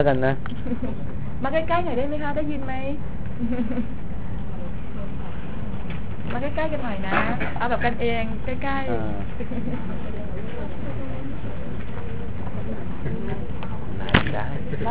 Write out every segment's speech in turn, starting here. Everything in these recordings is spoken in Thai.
กันนะมาใกล้ๆหน่อยได้ไหมคะได้ยินไหมมาใกล้ๆกันหน่อยนะเอาแบบกันเองใกล้ๆได้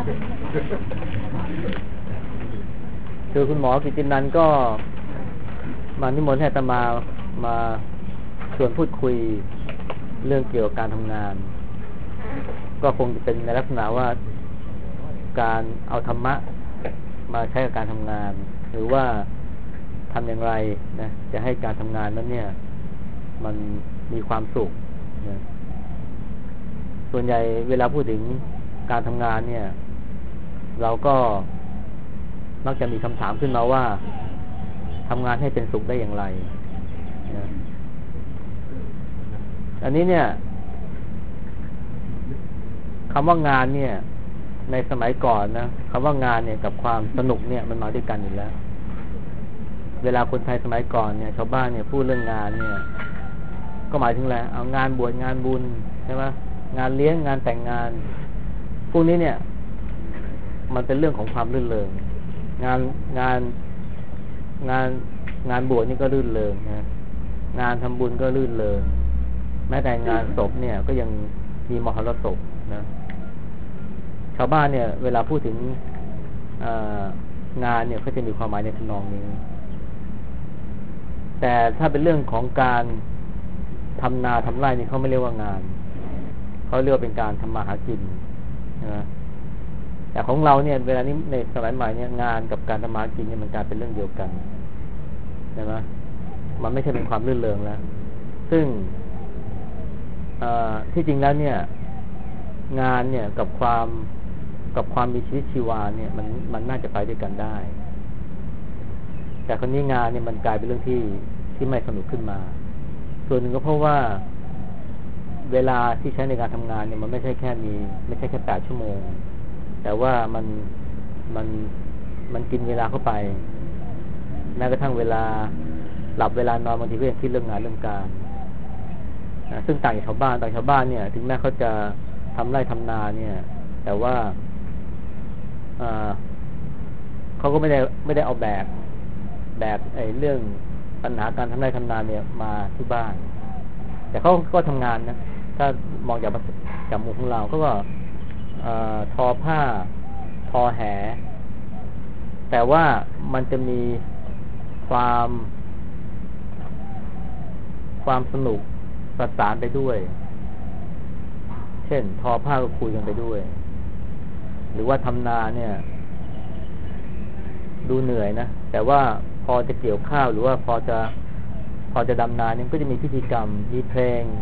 คือคุณหมอกิตตินันท์ก็มานิมนต์ให้อาตมาชวนพูดคุยเรื่องเกี่ยวกับการทำงานก็คงจะเป็นในลักษณะว่าการเอาธรรมะมาใช้กับการทำงานหรือว่าทำอย่างไรนะจะให้การทำงานนั้นเนี่ยมันมีความสุขนะส่วนใหญ่เวลาพูดถึงการทำงานเนี่ยเราก็มักจะมีคำถามขึ้นมาว่าทำงานให้เป็นสุขได้อย่างไรนะอันนี้เนี่ยคำว่างานเนี่ยในสมัยก่อนนะคำว่างานเนี่ยกับความสนุกเนี่ยมันมาด้วยกันอยู่แล้วเวลาคนไทยสมัยก่อนเนี่ยชาวบ้านเนี่ยพูดเรื่องงานเนี่ยก็หมายถึงอะไรเอางานบวชงานบุญใช่ไหมงานเลี้ยงงานแต่งงานพวกนี้เนี่ยมันเป็นเรื่องของความรื่นเริงงานบวชนี่ก็รื่นเริงนะงานทำบุญก็รื่นเริงแม้แต่งานศพเนี่ยก็ยังมีมหรสพนะชาวบ้านเนี่ยเวลาพูดถึงงานเนี่ยเขาจะมีความหมายในทำนองนี้แต่ถ้าเป็นเรื่องของการทำนาทำไร่นี่เขาไม่เรียกว่างานเขาเรียกว่าเป็นการทำมาหากินนะแต่ของเราเนี่ยเวลานี้ในสมัยใหม่เนี่ยงานกับการทำมาหากินเนี่ยมันกลายเป็นเรื่องเดียวกันใช่ไหมมันไม่ใช่เป็นความรื่นเริงแล้วซึ่งที่จริงแล้วเนี่ยงานเนี่ยกับความมีชีวิตชีวาเนี่ยมันน่าจะไปด้วยกันได้แต่คนนี้งานเนี่ยมันกลายเป็นเรื่องที่ไม่สนุกขึ้นมาส่วนหนึ่งก็เพราะว่าเวลาที่ใช้ในการทำงานเนี่ยมันไม่ใช่แค่8 ชั่วโมงแต่ว่ามันกินเวลาเข้าไปแม้กระทั่งเวลาหลับเวลานอนบางทีก็ยังคิดเรื่องงานเรื่องการซึ่งต่างจากชาวบ้านเนี่ยถึงแม้เขาจะทำไร่ทำนาเนี่ยแต่ว่าเขาก็ไม่ได้เอาแบบเรื่องปัญหาการทำไร่ทำนาเนี่ยมาที่บ้านแต่เขาก็ทำงานนะถ้ามองจากมุมของเราก็ทอผ้าทอแหแต่ว่ามันจะมีความสนุกประสานไปด้วยเช่นทอผ้าก็คุยกันไปด้วยหรือว่าทำนาเนี่ยดูเหนื่อยนะแต่ว่าพอจะเกี่ยวข้าวหรือว่าพอจะดำนาเนี่ยก็จะมีพิธีกรรมมีเพลง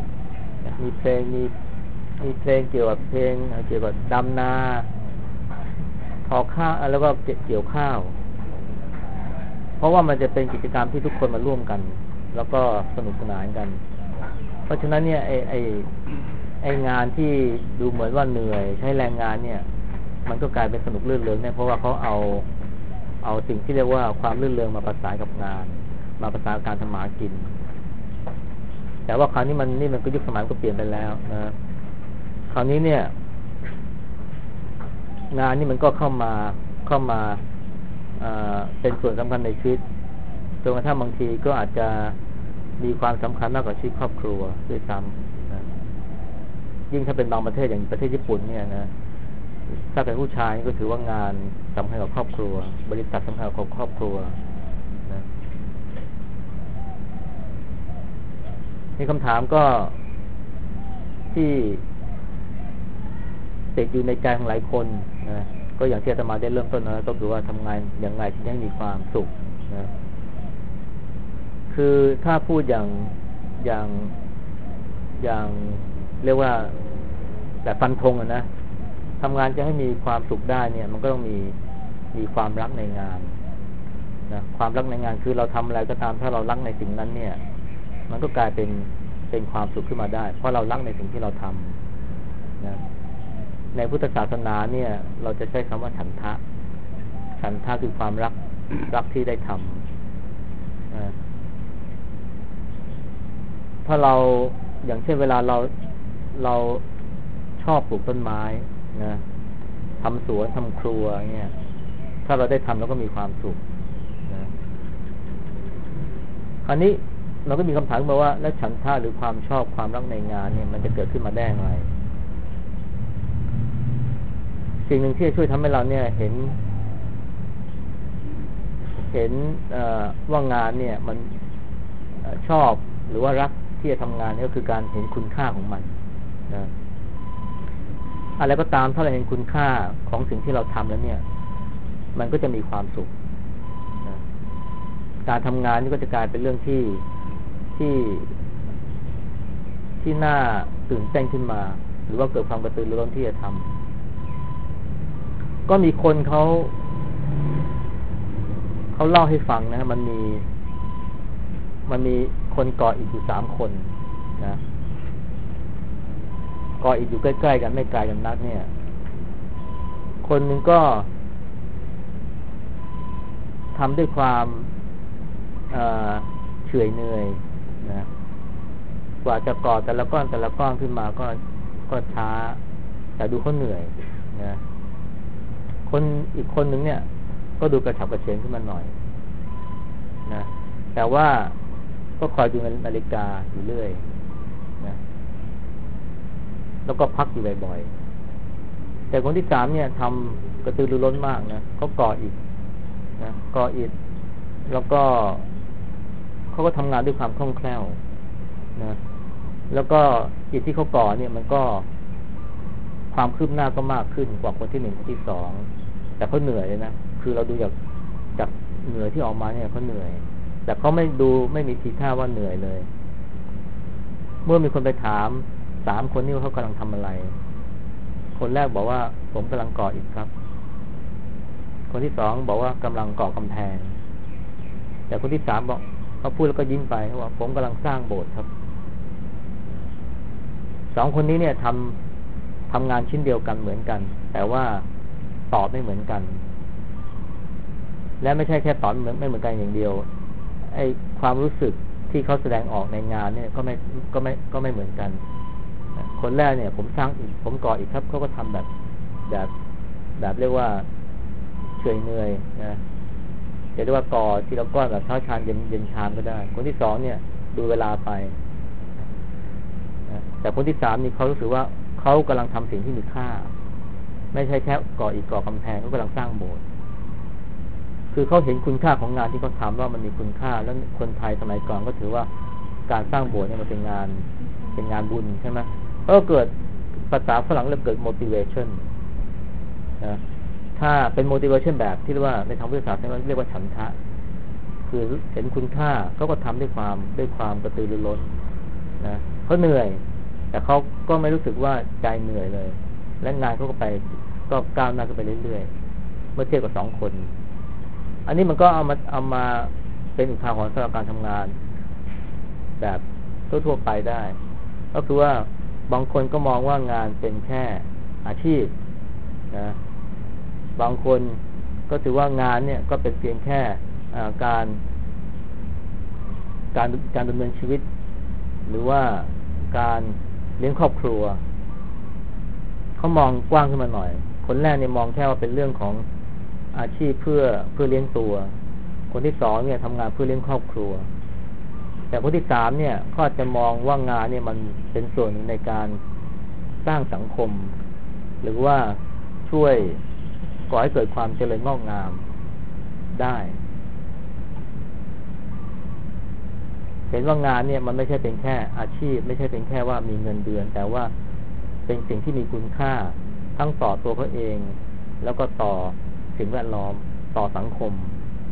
เกี่ยวกับเพลงเกี่ยวกับดำนาทอข้าวแล้วก็เกี่ยวข้าวเพราะว่ามันจะเป็นกิจกรรมที่ทุกคนมาร่วมกันแล้วก็สนุกสนานกันเพราะฉะนั้นเนี่ยไองานที่ดูเหมือนว่าเหนื่อยใช้แรงงานเนี่ยมันก็กลายเป็นสนุกรื่นเริงเนี่ยเพราะว่าเขาเอาสิ่งที่เรียกว่าความรื่นเริงมาประสานกับงานมาประสานการทำมาหากินแต่ว่าคราวนี้มันก็ยุคสมัยก็เปลี่ยนไปแล้วนะคราวนี้เนี่ยงานนี่มันก็เข้ามาเป็นส่วนสำคัญในชีวิตจนกระทั่งบางทีก็อาจจะมีความสำคัญมากกว่าชีวิตครอบครัวด้วยซ้ำนะยิ่งถ้าเป็นบางประเทศอย่างประเทศญี่ปุ่นเนี่ยนะถ้าเป็นผู้ชายก็ถือว่างานสำคัญกับครอบครัวบริษัทสำคัญกับครอบครัวนะมีคำถามก็ที่ติดอยู่ในใจของหลายคนนะก็อย่างที่อาตมาได้เริ่มต้นนะก็คือว่าทำงานอย่างไรที่ให้มีความสุขนะคือถ้าพูดอย่างเรียกว่าแบบฟันธงนะทำงานจะให้มีความสุขได้เนี่ยมันก็ต้องมีความรักในงานนะความรักในงานคือเราทำอะไรก็ตามถ้าเรารักในสิ่งนั้นเนี่ยมันก็กลายเป็นความสุขขึ้นมาได้เพราะเรารักในสิ่งที่เราทำนะในพุทธศาสนาเนี่ยเราจะใช้คำว่าฉันทะคือความรักที่ได้ทำนะถ้าเราอย่างเช่นเวลาเราชอบปลูกต้นไม้นะทำสวนทำครัวเนี่ยถ้าเราได้ทำเราก็มีความสุขนะคราวนี้เราก็มีคำถามมาว่าแล้วฉันทะหรือความชอบความรักในงานเนี่ยมันจะเกิดขึ้นมาได้อย่างไรสิ่งหนึ่งที่จะช่วยทำให้เราเนี่ยเห็นว่างานเนี่ยมันชอบหรือว่ารักที่จะทำงานนี่ก็คือการเห็นคุณค่าของมันนะอะไรก็ตามถ้าเราเห็นคุณค่าของสิ่งที่เราทำแล้วเนี่ยมันก็จะมีความสุขนะการทำงานนี่ก็จะกลายเป็นเรื่องที่น่าตื่นเต้นขึ้นมาหรือว่าเกิดความกระตือรือร้นที่จะทำก็มีคนเขาเล่าให้ฟังนะมันมีคนก่ออิฐอยู่3 คนนะก่ออิฐอยู่ใกล้ๆกันไม่ไกลกันนักเนี่ยคนหนึ่งก็ทำด้วยความเฉื่อยเหนื่อยนะกว่าจะก่อแต่ละก้อนขึ้นมาก็ช้าแต่ดูเขาเหนื่อยนะคนอีกคนหนึ่งเนี่ยก็ดูกระฉับกระเฉงขึ้นมาหน่อยนะแต่ว่าก็คอยดูนาฬิกาอยู่เรื่อยนะแล้วก็พักอยู่บ่อยๆแต่คนที่3เนี่ยทำกระตือรือร้นมากนะเขาก่ออิฐนะก่ออิฐแล้วก็เขาก็ทำงานด้วยความคล่องแคล่วนะแล้วก็อิฐที่เขาก่อเนี่ยมันก็ความคืบหน้าก็มากขึ้นกว่าคนที่1คนที่2แต่เขาเหนื่อยเลยนะคือเราดูจากเหนื่อยที่ออกมาเนี่ยเขาเหนื่อยแต่เขาไม่มีทีท่าว่าเหนื่อยเลยเมื่อมีคนไปถาม3 คนนี้ว่าเขากำลังทำอะไรคนแรกบอกว่าผมกำลังก่ออิฐครับคนที่2บอกว่ากำลังก่อกำแพงแต่คนที่3บอกเขาพูดแล้วก็ยิ้มไปว่าผมกำลังสร้างโบสถ์ครับ2 คนนี้เนี่ยทำงานชิ้นเดียวกันเหมือนกันแต่ว่าตอบไม่เหมือนกันและไม่ใช่แค่ตอบไม่เหมือนกันอย่างเดียวไอ้ความรู้สึกที่เขาแสดงออกในงานเนี่ยก็ไม่เหมือนกันคนแรกเนี่ยผมก่ออีกครับเขาก็ทำแบบเรียกว่าเฉยเหนื่อยนะเรียกว่าก่อทีละก้อนแบบเช้าชามเย็นชามก็ได้คนที่2เนี่ยดูเวลาไปแต่คนที่3นี่เขารู้สึกว่าเขากำลังทำสิ่งที่มีค่าไม่ใช่แค่ก่ออีกก่อกำแพงเขากำลังสร้างโบสถ์คือเขาเห็นคุณค่าของงานที่เขาทำว่ามันมีคุณค่าแล้วคนไทยสมัยก่อนก็ถือว่าการสร้างโบสถ์เนี่ยมันเป็นงานบุญใช่ไหมก็เกิดภาษาฝรั่งเรียกเกิด motivation นะถ้าเป็น motivation แบบที่เรียกว่าในทางวิทยาศาสตร์เรียกว่าฉันทะคือเห็นคุณค่าเขาก็ทำด้วยความกระตือรือร้นนะเขาเหนื่อยแต่เขาก็ไม่รู้สึกว่าใจเหนื่อยเลยและงานเขาก็ก้าวหน้าขึ้นไปเรื่อยๆเมื่อเทียบกับ2 คนอันนี้มันก็เอามาเป็นอุทาหรณ์สำหรับการทำงานแบบทั่วๆไปได้ก็คือว่าบางคนก็มองว่างานเป็นแค่อาชีพนะบางคนก็ถือว่างานเนี่ยก็เป็นเพียงแค่การดำเนินชีวิตหรือว่าการเลี้ยงครอบครัวเขามองกว้างขึ้นมาหน่อยคนแรกเนี่ยมองแค่ว่าเป็นเรื่องของอาชีพเพื่อเลี้ยงตัวคนที่2เนี่ยทำงานเพื่อเลี้ยงครอบครัวแต่คนที่3เนี่ยก็จะมองว่างานเนี่ยมันเป็นส่วนในการสร้างสังคมหรือว่าช่วยก่อให้เกิดความเจริญงอกงามได้เห็นว่างานเนี่ยมันไม่ใช่เป็นแค่อาชีพไม่ใช่เป็นแค่ว่ามีเงินเดือนแต่ว่าเป็นสิ่งที่มีคุณค่าทั้งต่อตัวเขาเองแล้วก็ต่อสิ่งแวดล้อมต่อสังคม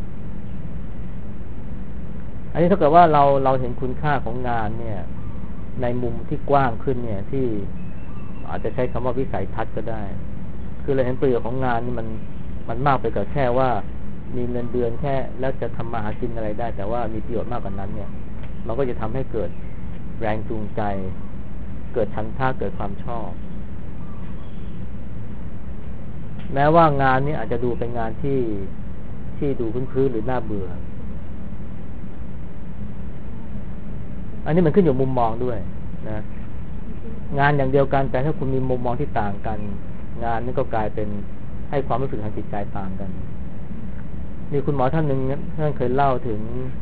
อันนี้ถ้าเกิดว่าเราเห็นคุณค่าของงานเนี่ยในมุมที่กว้างขึ้นเนี่ยที่อาจจะใช้คำว่าวิสัยทัศน์ก็ได้คือเราเห็นประโยชน์ของงานนี่มันมากไปกว่าแค่ว่ามีเงินเดือนแค่แล้วจะทำมาหากินอะไรได้แต่ว่ามีประโยชน์มากกว่านั้นเนี่ยมันก็จะทำให้เกิดแรงจูงใจเกิดฉันทะเกิดความชอบแม้ว่างานนี้อาจจะดูเป็นงานที่ดูพื้นๆหรือน่าเบื่ออันนี้มันขึ้นอยู่มุมมองด้วยนะงานอย่างเดียวกันแต่ถ้าคุณมีมุมมองที่ต่างกันงานนี้ก็กลายเป็นให้ความรู้สึกทางจิตใจต่างกันมีคุณหมอท่านหนึ่งท่านเคยเล่าถึง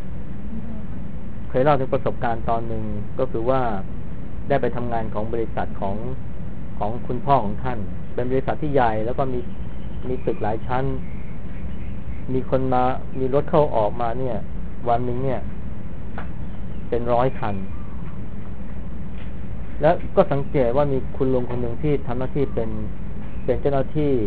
ประสบการณ์ตอนหนึ่งก็คือว่าได้ไปทำงานของบริษัทของคุณพ่อของท่านเป็นบริษัทที่ใหญ่แล้วก็มีตึกหลายชั้นมีคนมามีรถเข้าออกมาเนี่ยวันหนึ่งเนี่ยเป็น100 คันแล้วก็สังเกตว่ามีคุณลุงคนหนึ่งที่ทำหน้าที่เป็นเจ้าหน้าที่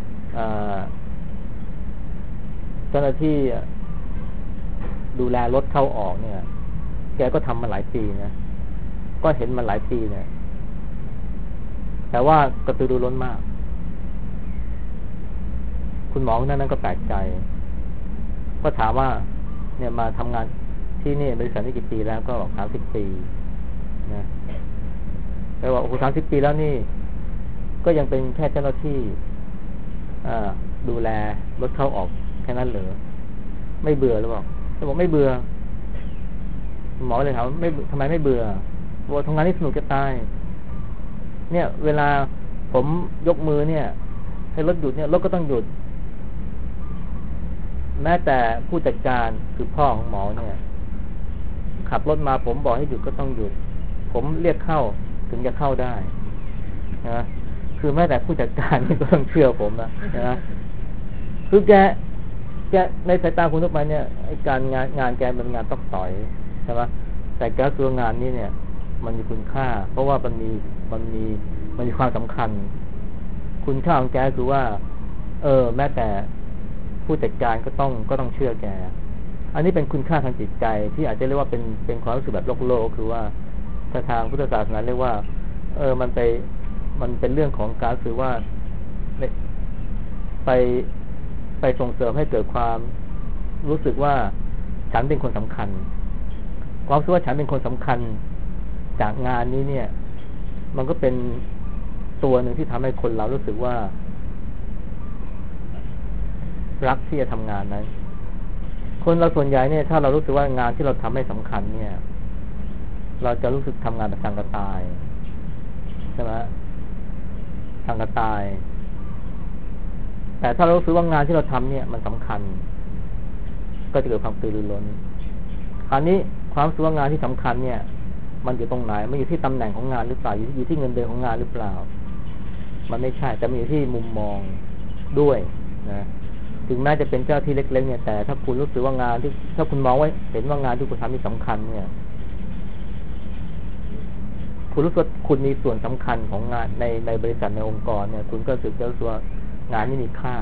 ดูแลรถเข้าออกเนี่ยแกก็ทำมาหลายปีนะก็เห็นมาหลายปีเนี่ยแต่ว่ากระตือรือร้นมากคุณหมอนั้นก็แปลกใจก็ถามว่าเนี่ยมาทำงานที่นี่บริษัทนี้กี่ปีแล้วก็บอก30 ปีนะแปลว่าโอ้โห30 ปีแล้วนี่ก็ยังเป็นแค่เจ้าหน้าที่ดูแลรถเข้าออกแค่นั้นเหรอไม่เบื่อหรือเปล่าเขาบอกไม่เบื่อหมอเลยถามไม่ทำไมไม่เบื่อบอกทำงานนี่สนุกจะตายเนี่ยเวลาผมยกมือเนี่ยให้รถหยุดเนี่ยรถก็ต้องหยุดแม้แต่ผู้จัดการคือพ่อของหมอเนี่ยขับรถมาผมบอกให้หยุดก็ต้องหยุดผมเรียกเข้าถึงจะเข้าได้นะคือแม้แต่ผู้จัดการนี่ก็ต้องเชื่อผมนะคือแกในสายตาคุณทุกไปเนี่ยการงานแกเป็นงานต้องต่อยใช่ไหมแต่แกตัวงานนี้เนี่ยมันมีคุณค่าเพราะว่ามันมีความสำคัญคุณค่าของแกคือว่าแม้แต่ผู้จัดการก็ต้องเชื่อแกอันนี้เป็นคุณค่าทางจิตใจที่อาจจะเรียกว่าเป็นความรู้สึกแบบโลกคือว่าทางพุทธศาสนาเรียกว่ามันเป็นเรื่องของการคือว่าไปส่งเสริมให้เกิดความรู้สึกว่าฉันเป็นคนสำคัญความรู้สึกว่าฉันเป็นคนสำคัญจากงานนี้เนี่ยมันก็เป็นตัวหนึ่งที่ทำให้คนเรารู้สึกว่ารักที่จะทำงานนั้นคนเราส่วนใหญ่เนี่ยถ้าเรารู้สึกว่างานที่เราทำไม่สำคัญเนี่ยเราจะรู้สึกทำงานแบบสังกตายใช่ไหมสังกตายแต่ถ้าเรารู้สึกว่างานที่เราทำเนี่ยมันสำคัญก็จะเกิดความตื่นรือร้นคราวนี้ความรู้สึกว่างานที่สำคัญเนี่ยมันอยู่ตรงไหนมันอยู่ที่ตำแหน่งของงานหรือเปล่าอยู่ที่เงินเดือนของงานหรือเปล่ามันไม่ใช่แต่มันอยู่ที่มุมมองด้วยนะถึงแม้จะเป็นเจ้าที่เล็กๆเนี่ยแต่ถ้าคุณรู้สึกว่างานที่ถ้าคุณมองว่าเห็นว่างานที่คุณทำนี่สำคัญเนี่ยคุณรู้สึกคุณมีส่วนสำคัญของงานในบริษัทในองค์กรเนี่ยคุณก็รู้สึกว่างานนี้มีค่า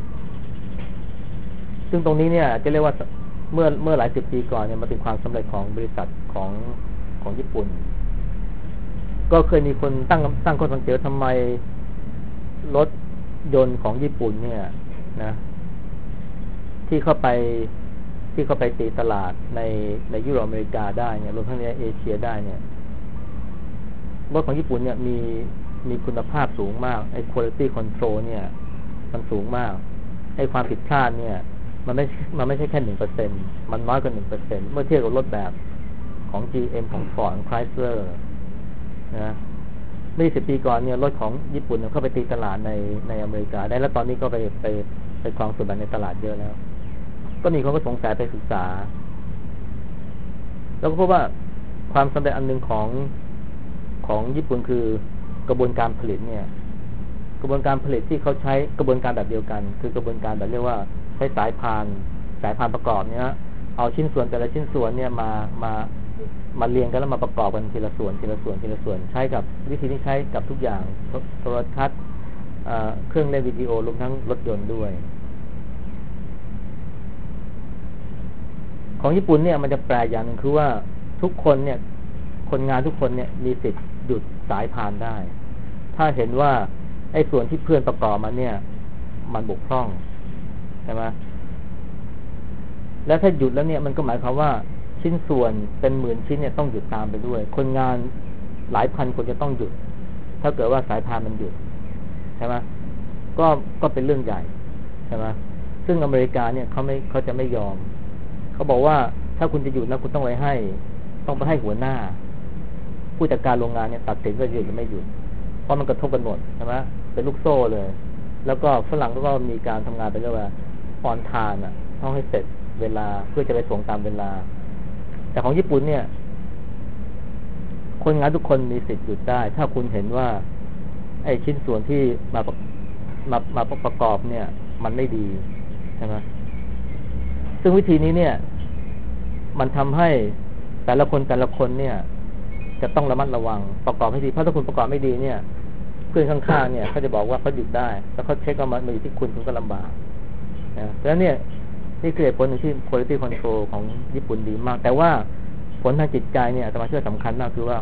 ซึ่งตรงนี้เนี่ยจะเรียกว่าเมื่อหลาย10 ปีก่อนเนี่ยมันเป็นความสำเร็จของบริษัทของญี่ปุ่นก็เคยมีคนตั้งข้อสังเกตทำไมรถยนต์ของญี่ปุ่นเนี่ยนะที่เข้าไปตีตลาดในยุโรปอเมริกาได้เนี่ยรวมทั้งในเอเชียได้เนี่ยรถของญี่ปุ่นเนี่ยมีคุณภาพสูงมากไอ้ quality control เนี่ยมันสูงมากไอ้ความผิดพลาดเนี่ยมันไม่ใช่แค่ 1% มันน้อยกว่า 1% เมื่อเทียบกับรถแบบของ GM ของ Ford ของ Chrysler นะไม่10 ปีก่อนเนี่ยรถของญี่ปุ่นเข้าไปตีตลาดในอเมริกาได้แล้วตอนนี้ก็ไปครองส่วนแบ่งในตลาดเยอะแล้วก็มีคนก็สงสัยไปศึกษาแล้วก็พบว่าความสำเร็จอันนึงของญี่ปุ่นคือกระบวนการผลิตเนี่ยกระบวนการผลิตที่เขาใช้กระบวนการแบบเดียวกันคือกระบวนการแบบเรียกว่าใช้สายพานประกอบเนี่ยเอาชิ้นส่วนแต่ละชิ้นส่วนเนี่ยมาเรียงกันแล้วมาประกอบกันทีละส่วนใช้กับวิธีนี้ใช้กับทุกอย่างโทรทัศน์เครื่องเล่นวิดีโอรวมทั้งรถยนต์ด้วยของญี่ปุ่นเนี่ยมันจะแปลกอย่างนึงคือว่าทุกคนเนี่ยคนงานทุกคนเนี่ยมีสิทธิ์หยุดสายพานได้ถ้าเห็นว่าไอ้ส่วนที่เพื่อนประกอบมาเนี่ยมันบกพร่องใช่ไหมแล้วถ้าหยุดแล้วเนี่ยมันก็หมายความว่าชิ้นส่วนเป็นหมื่นชิ้นเนี่ยต้องหยุดตามไปด้วยคนงานหลายพันคนจะต้องหยุดถ้าเกิดว่าสายพานมันหยุดใช่ไหมก็เป็นเรื่องใหญ่ใช่ไหมซึ่งอเมริกาเนี่ยเขาจะไม่ยอมเขาบอกว่าถ้าคุณจะหยุดนะคุณต้องไปให้หัวหน้าผู้จัดการโรงงานเนี่ยตัดสินว่าหยุดหรือไม่หยุดเพราะมันกระทบกันหมดใช่ไหมเป็นลูกโซ่เลยแล้วก็ฝรั่งก็มีการทำงานไปเรียกว่าออนไทม์ต้องให้เสร็จเวลาเพื่อจะไปส่งตามเวลาแต่ของญี่ปุ่นเนี่ยคนงานทุกคนมีสิทธิ์หยุดได้ถ้าคุณเห็นว่าไอ้ชิ้นส่วนที่มาประกอบเนี่ยมันไม่ดีใช่ไหมซึ่งวิธีนี้เนี่ยมันทำให้แต่ละคนเนี่ยจะต้องระมัดระวังประกอบให้ดีเพราะถ้าคุณประกอบไม่ดีเนี่ยเพื่อนข้างๆเนี่ยเขาจะบอกว่าเขาหยุดได้แล้วเขาเช็คว่ามันอยู่ที่คุณก็ลำบากนะเพราะฉะนั้นเนี่ยนี่คือผลหนึ่งที่ quality control ของญี่ปุ่นดีมากแต่ว่าผลทางจิตใจเนี่ยอาตมาเชื่อสำคัญมากคือว่า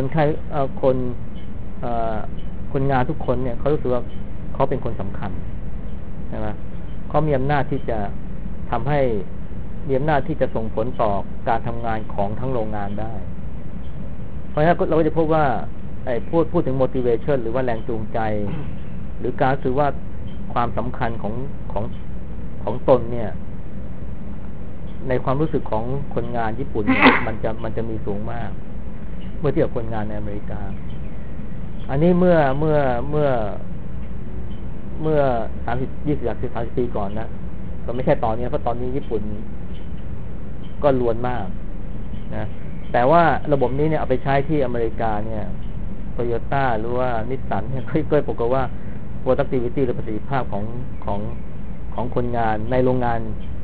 คนงานทุกคนเนี่ยเขารู้สึกว่าเขาเป็นคนสำคัญใช่ไหมเขามีอำนาจที่จะทำให้มีอำนาจที่จะส่งผลต่อการทำงานของทั้งโรงงานได้เพราะฉะนั้นเราก็จะพบว่าพูดถึง motivation หรือว่าแรงจูงใจ หรือการสื่อว่าความสำคัญของตนเนี่ยในความรู้สึกของคนงานญี่ปุ่น มันจะมีสูงมากเมื่อเทียบกับคนงานในอเมริกาอันนี้เมื่อ30 ปีก่อนนะก็ไม่ใช่ตอนนี้เพราะตอนนี้ญี่ปุ่นก็ล้วนมากนะแต่ว่าระบบนี้เนี่ยเอาไปใช้ที่อเมริกาเนี่ยโตโยต้าหรือว่านิสสันเนี่ยก็ปรากฏว่า productivity หรือประสิทธิภาพของคนงานในโรงงาน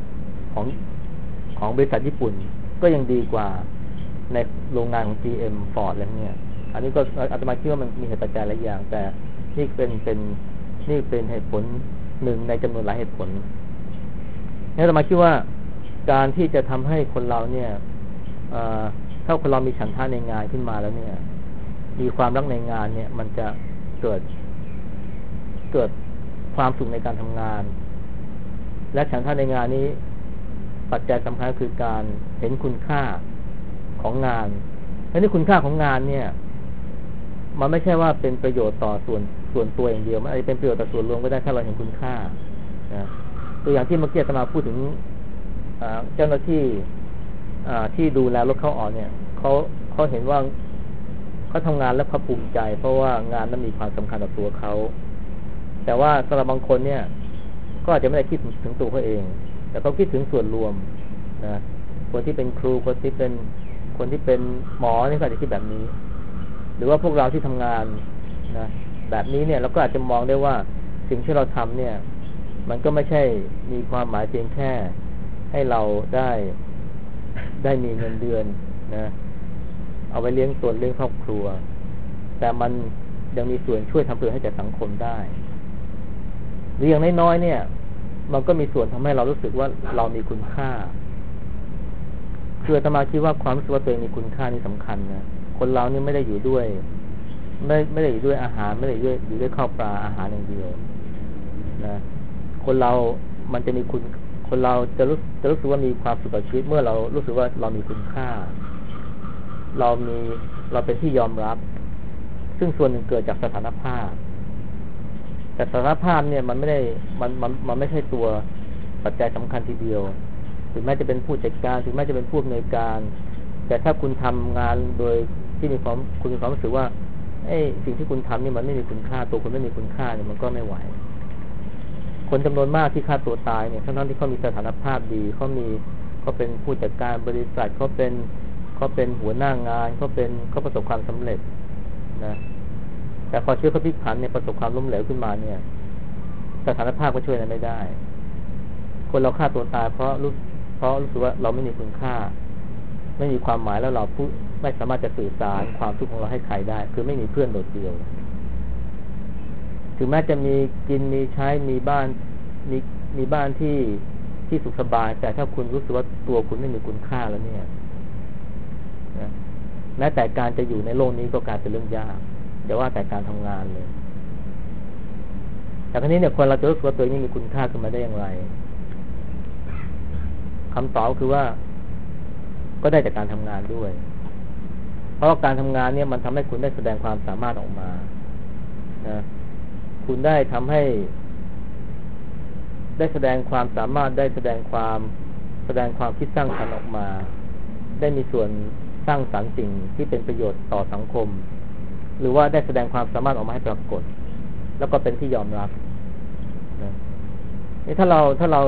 ของบริษัทญี่ปุ่นก็ยังดีกว่าในโรงงานของ GM Ford อะไรเนี่ยอันนี้ก็อาตมาคิดว่ามันมีเหตุปัจจัยหลายอย่างแต่นี่เป็นเหตุผลหนึ่งในจำนวนหลายเหตุผลนี่อาตมาคิดว่าการที่จะทำให้คนเราเนี่ยถ้าคนเรามีฉันทะในงานขึ้นมาแล้วเนี่ยมีความรักในงานเนี่ยมันจะเกิดความสุขในการทำงานและฉันทะในงานนี้ปัจจัยสำคัญคือการเห็นคุณค่าของงานและนี่คุณค่าของงานเนี่ยมันไม่ใช่ว่าเป็นประโยชน์ต่อส่วนตัวอย่างเดียวมันอาจจะเป็นประโยชน์ต่อส่วนรวมก็ได้ถ้าเราเห็นคุณค่านะตัวอย่างที่เมื่อกี้อาตมาพูดถึงเจ้าหน้าที่ที่ดูแลรถเข้าออกเนี่ยเขาเห็นว่าเขาทำงานแล้วเขาภูมิใจเพราะว่างานนั้นมีความสำคัญต่อตัวเขาแต่ว่าสำหรับบางคนเนี่ยก็อาจจะไม่ได้คิดถึงตัวเขาเองแต่เขาคิดถึงส่วนรวมนะคนที่เป็นครูคนที่เป็นหมอนี่ก็อาจจะคิดแบบนี้หรือว่าพวกเราที่ทำงานนะแบบนี้เนี่ยเราก็อาจจะมองได้ว่าสิ่งที่เราทำเนี่ยมันก็ไม่ใช่มีความหมายเพียงแค่ให้เราได้มีเงินเดือนนะเอาไปเลี้ยงตนเลี้ยงครอบครัวแต่มันยังมีส่วนช่วยทำประโยชน์ให้แก่สังคมได้หรืออย่างน้อยๆเนี่ยมันก็มีส่วนทำให้เรารู้สึกว่าเรามีคุณค่าคืออาตมาคิดว่าความรู้สึกว่าตัวเองมีคุณค่านี่สำคัญนะคนเรานี่ไม่ได้อยู่ด้วยไม่ได้อยู่ด้วยอาหารไม่ได้อยู่ด้วยข้าวปลาอาหารอย่างเดียวนะคนเรามันจะมีคนเราจะรู้สึกว่ามีความสุขกับชีวิตเมื่อเรารู้สึกว่าเรามีคุณค่าเราเป็นที่ยอมรับซึ่งส่วนหนึ่งเกิดจากสถานภาพแต่สถานภาพเนี่ยมันไม่ได้มันไม่ใช่ตัวปัจจัยสำคัญทีเดียวถึงแม้จะเป็นผู้จัดการถึงแม้จะเป็นผู้อำนวยการแต่ถ้าคุณทำงานโดยที่คุณมีความรู้สึกว่าสิ่งที่คุณทำนี่มันไม่มีคุณค่าตัวคุณไม่มีคุณค่าเนี่ยมันก็ไม่ไหวคนจำนวนมากที่ฆ่าตัวตายเนี่ยทั้งที่เขามีสถานภาพดีเขาเป็นผู้จัดการบริษัทเขาเป็นหัวหน้างานเขาประสบความสำเร็จนะแต่พอเชื้อเขาพลิกผันเนี่ยประสบความล้มเหลวขึ้นมาเนี่ยสถานภาพก็ช่วยอะไรไม่ได้คนเราฆ่าตัวตายเพราะรู้สึกว่าเราไม่มีคุณค่าไม่มีความหมายแล้วเราไม่สามารถจะสื่อสารความทุกข์ของเราให้ใครได้คือไม่มีเพื่อนโดดเดี่ยวถึงแม้จะมีกินมีใช้มีบ้านที่สุขสบายแต่ถ้าคุณรู้สึกว่าตัวคุณไม่มีคุณค่าแล้วเนี่ยนะแม้แต่การจะอยู่ในโลกนี้ก็กลายเป็นเรื่องยากอย่าว่าแต่การทำงานเลยแต่ครั้นี้เนี่ยคนเราจะรู้สึกว่าตัวนี้มีคุณค่าขึ้นมาได้อย่างไรคำตอบคือว่าก็ได้จากการทำงานด้วยเพราะการทำงานเนี่ยมันทำให้คุณได้แสดงความสามารถออกมานะคุณได้ทำให้ได้แสดงความสามารถได้แสดงความคิดสร้างสรรค์ออกมาได้มีส่วนสร้างสรรค์สิ่งที่เป็นประโยชน์ต่อสังคมหรือว่าได้แสดงความสามารถออกมาให้ปรากฏแล้วก็เป็นที่ยอมรับนะนี่ถ้าเรา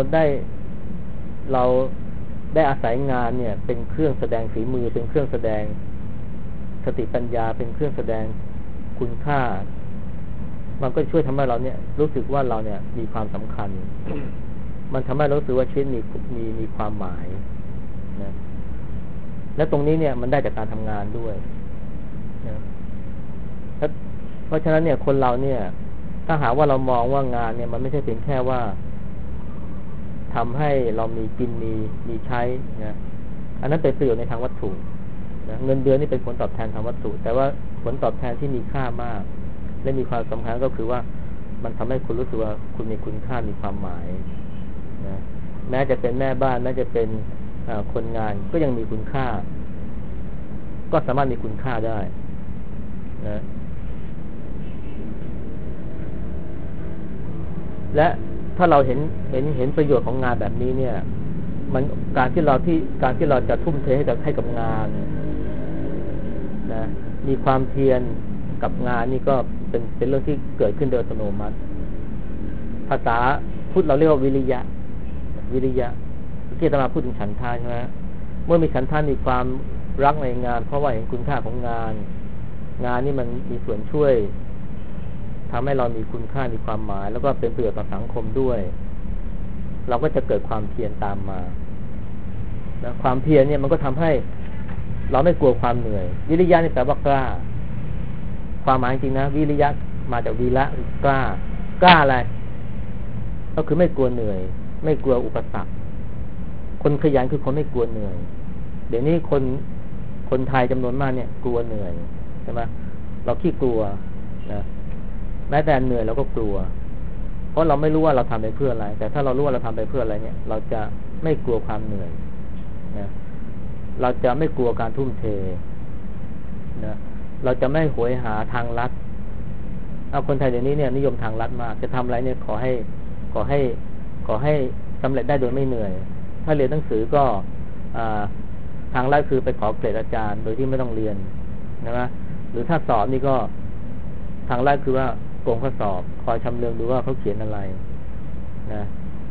ได้อาศัยงานเนี่ยเป็นเครื่องแสดงฝีมือเป็นเครื่องแสดงสติปัญญาเป็นเครื่องแสดงคุณค่ามันก็ช่วยทำให้เราเนี่ยรู้สึกว่าเราเนี่ยมีความสำคัญ มันทำให้เรารู้สึกว่าชีวิตมีความหมายนะและตรงนี้เนี่ยมันได้จากการทำงานด้วยนะเพราะฉะนั้นเนี่ยคนเราเนี่ยถ้าหากว่าเรามองว่างานเนี่ยมันไม่ใช่เพียงแค่ว่าทำให้เรามีกินมีใช้นะอันนั้นเป็นประโยชน์ในทางวัตถุนะเงินเดือนนี่เป็นผลตอบแทนทางวัตถุแต่ว่าผลตอบแทนที่มีค่ามากและมีความสำคัญก็คือว่ามันทำให้คุณรู้สึกว่าคุณมีคุณค่ามีความหมายนะแม้จะเป็นแม่บ้านแม้จะเป็นคนงานก็ยังมีคุณค่าก็สามารถมีคุณค่าได้นะและถ้าเราเห็นประโยชน์ของงานแบบนี้เนี่ยมันการที่เราจะทุ่มเทให้กับงานนะมีความเพียรกับงานนี่ก็เป็นเรื่องที่เกิดขึ้นโดยอัตโนมัติภาษาพุทธเราเรียกว่าวิริยะที่อาตมาพูดถึงฉันทะใช่ไหมเมื่อมีฉันทะมีความรักในงานเพราะว่าเห็นคุณค่าของงานนี่มันมีส่วนช่วยทำให้เรามีคุณค่ามีความหมายแล้วก็เป็นประโยชน์ต่อสังคมด้วยเราก็จะเกิดความเพียรตามมานะความเพียรเนี่ยมันก็ทำให้เราไม่กลัวความเหนื่อยวิริยะนี่แปลว่ากล้าความหมายจริงนะวิริยะมาจากวีระกล้าอะไรก็คือไม่กลัวเหนื่อยไม่กลัวอุปสรรคคนขยันคือคนไม่กลัวเหนื่อยเดี๋ยวนี้คนไทยจำนวนมากเนี่ยกลัวเหนื่อยใช่ไหมเราขี้กลัวนะแม้แต่เหนื่อยเราก็กลัวเพราะเราไม่รู้ว่าเราทำไปเพื่ออะไรแต่ถ้าเรารู้ว่าเราทำไปเพื่ออะไรเนี่ยเราจะไม่กลัวความเหนื่อยนะเราจะไม่กลัวการทุ่มเทนะเราจะไม่หวยหาทางลัดเอาคนไทยเดี๋ยวนี้เนี่ยนิยมทางลัดมากจะทำอะไรเนี่ยขอให้สำเร็จได้โดยไม่เหนื่อยถ้าเรียนหนังสือก็ทางลัดคือไปขอเกรดอาจารย์โดยที่ไม่ต้องเรียนนะหรือถ้าสอบนี่ก็ทางลัดคือว่าโกงข้อสอบคอยชำเลืองดูว่าเขาเขียนอะไรนะ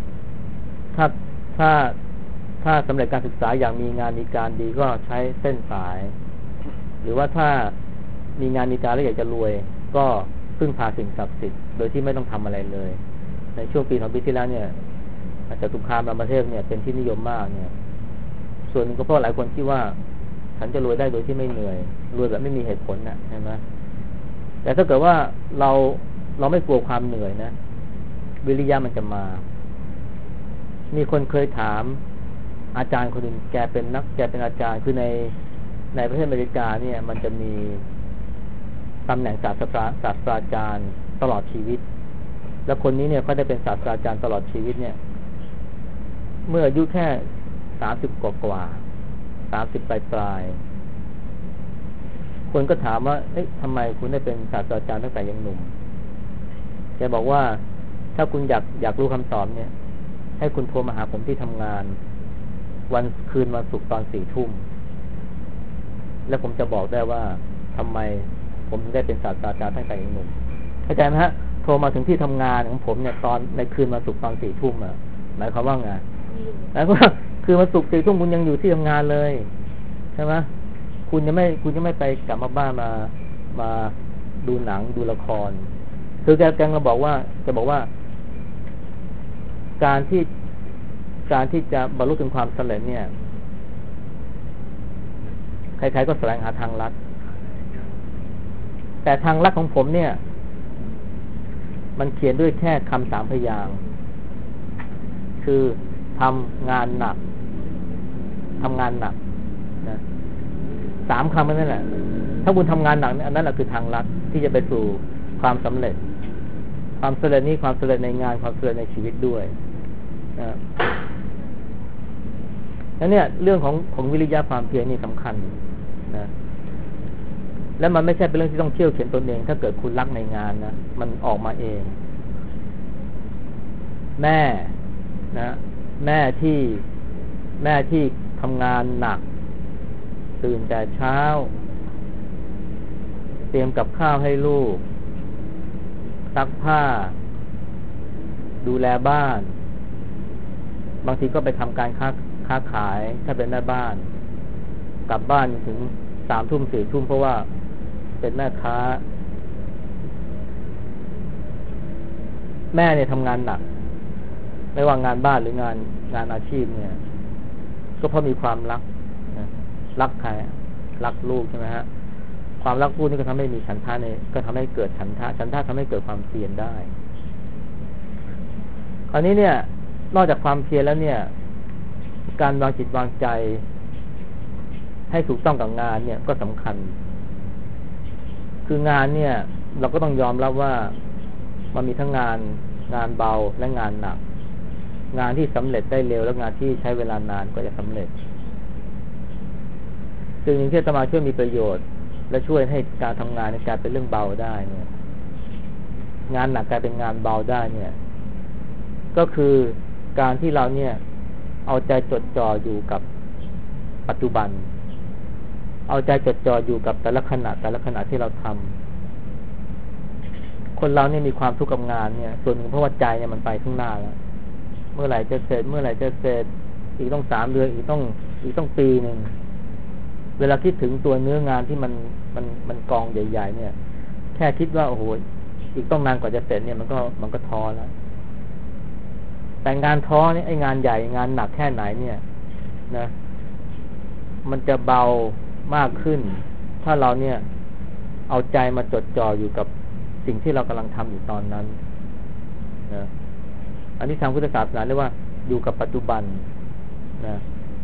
ถ้าสำเร็จการศึกษาอย่างมีงานมีการดีก็ใช้เส้นสายหรือว่าถ้ามีงานมีการแล้วอยากจะรวยก็พึ่งพาสิ่งศักดิ์สิทธิ์โดยที่ไม่ต้องทำอะไรเลยในช่วงปี2 ปีที่แล้วเนี่ยจตุคามรามเทพเนี่ยเป็นที่นิยมมากเนี่ยส่วนหนึ่งก็เพราะหลายคนคิดว่าฉันจะรวยได้โดยที่ไม่เหนื่อยรวยแบบไม่มีเหตุผลนะใช่ไหมแต่ถ้าเกิดว่าเราไม่กลัวความเหนื่อยนะวิริยะมันจะมามีคนเคยถามอาจารย์คนหนึ่งแกเป็นอาจารย์คือในประเทศอเมริกาเนี่ยมันจะมีตำแหน่งศาสตราจารย์ตลอดชีวิตแล้วคนนี้เนี่ยเขาได้เป็นศาสตราจารย์ตลอดชีวิตเนี่ยเมื่ออายุแค่30 กว่า30 ปลายคนก็ถามว่าเอ๊ะทำไมคุณได้เป็นศาสตราจารย์ตั้งแต่ยังหนุ่มแกบอกว่าถ้าคุณอยากรู้คำตอบเนี่ยให้คุณโทรมาหาผมที่ทำงานวันศุกร์ตอน4 ทุ่มแล้วผมจะบอกได้ว่าทำไมผมถึงได้เป็นศาสตราจารย์ตั้งแต่ยังหนุ่มเข้าใจไหมฮะโทรมาถึงที่ทำงานของผมเนี่ยตอนในคืนวันศุกร์ตอน4 ทุ่มอ่ะหมายความว่าไงแล้วก็คือวันศุกร์4 ทุ่มคุณยังอยู่ที่ทำงานเลยใช่ไหมคุณจะไม่ไปกลับมาบ้านมาดูหนังดูละครคือแกจะบอกว่าการที่จะบรรลุถึงความสำเร็จเนี่ยใครๆก็แสวงหาทางลัดแต่ทางลัดของผมเนี่ยมันเขียนด้วยแค่คำ3 พยางค์คือทำงานหนักนะ3 คำนั่นแหละถ้าคุณทำงานหนักอันนั้นแหละคือทางลัดที่จะไปสู่ความสำเร็จความสำเร็จนี้ความสำเร็จในงานความสำเร็จในชีวิตด้วยนะแล้วเนี่ยเรื่องของวิริยะความเพียรนี่สำคัญนะและมันไม่ใช่เป็นเรื่องที่ต้องเชี่ยวเข็นตนเองถ้าเกิดคุณรักในงานนะมันออกมาเองแม่ที่ทำงานหนักตื่นแต่เช้าเตรียมกับข้าวให้ลูกซักผ้าดูแลบ้านบางทีก็ไปทำการค้าขายถ้าเป็นแม่บ้านกลับบ้านถึง3 ทุ่ม 4 ทุ่มเพราะว่าเป็นแม่ค้าแม่เนี่ยทำงานหนักไม่ว่างานบ้านหรืองานอาชีพเนี่ยก็เพราะมีความรักนะรักใครรักลูกใช่ไหมฮะความรักลูกนี่ก็ทำให้มีฉันทะก็ทำให้เกิดฉันทะทำให้เกิดความเพียรได้คราวนี้เนี่ยนอกจากความเพียรแล้วเนี่ยการวางจิตวางใจให้ถูกต้องกับงานเนี่ยก็สำคัญคืองานเนี่ยเราก็ต้องยอมรับว่ามันมีทั้งงานเบาและงานหนักงานที่สำเร็จได้เร็วและงานที่ใช้เวลานานก็จะสำเร็จซึ่งอย่างที่อาตมาช่วยมีประโยชน์และช่วยให้การทำงานในการเป็นเรื่องเบาได้เนี่ยงานหนักกลายเป็นงานเบาได้เนี่ยก็คือการที่เราเนี่ยเอาใจจดจ่ออยู่กับปัจจุบันเอาใจจดจ่ออยู่กับแต่ละขณะที่เราทำคนเราเนี่ยมีความทุกข์กับงานเนี่ยส่วนหนึ่งเพราะว่าใจเนี่ยมันไปข้างหน้าแล้วเมื่อไหร่จะเสร็จอีกต้อง3 เดือนอีกต้องปีนึงเวลาคิดถึงตัวเนื้องานที่มันกองใหญ่ๆเนี่ยแค่คิดว่าโอ้โหอีกต้องนานกว่าจะเสร็จเนี่ยมันก็ท้อแล้วแต่งานท้อเนี่ยไอ้งานใหญ่งานหนักแค่ไหนเนี่ยนะมันจะเบามากขึ้นถ้าเราเนี่ยเอาใจมาจดจ่ออยู่กับสิ่งที่เรากำลังทำอยู่ตอนนั้นนะอันนี้ทางพุทธศาสนาเรียกว่าอยู่กับปัจจุบันนะ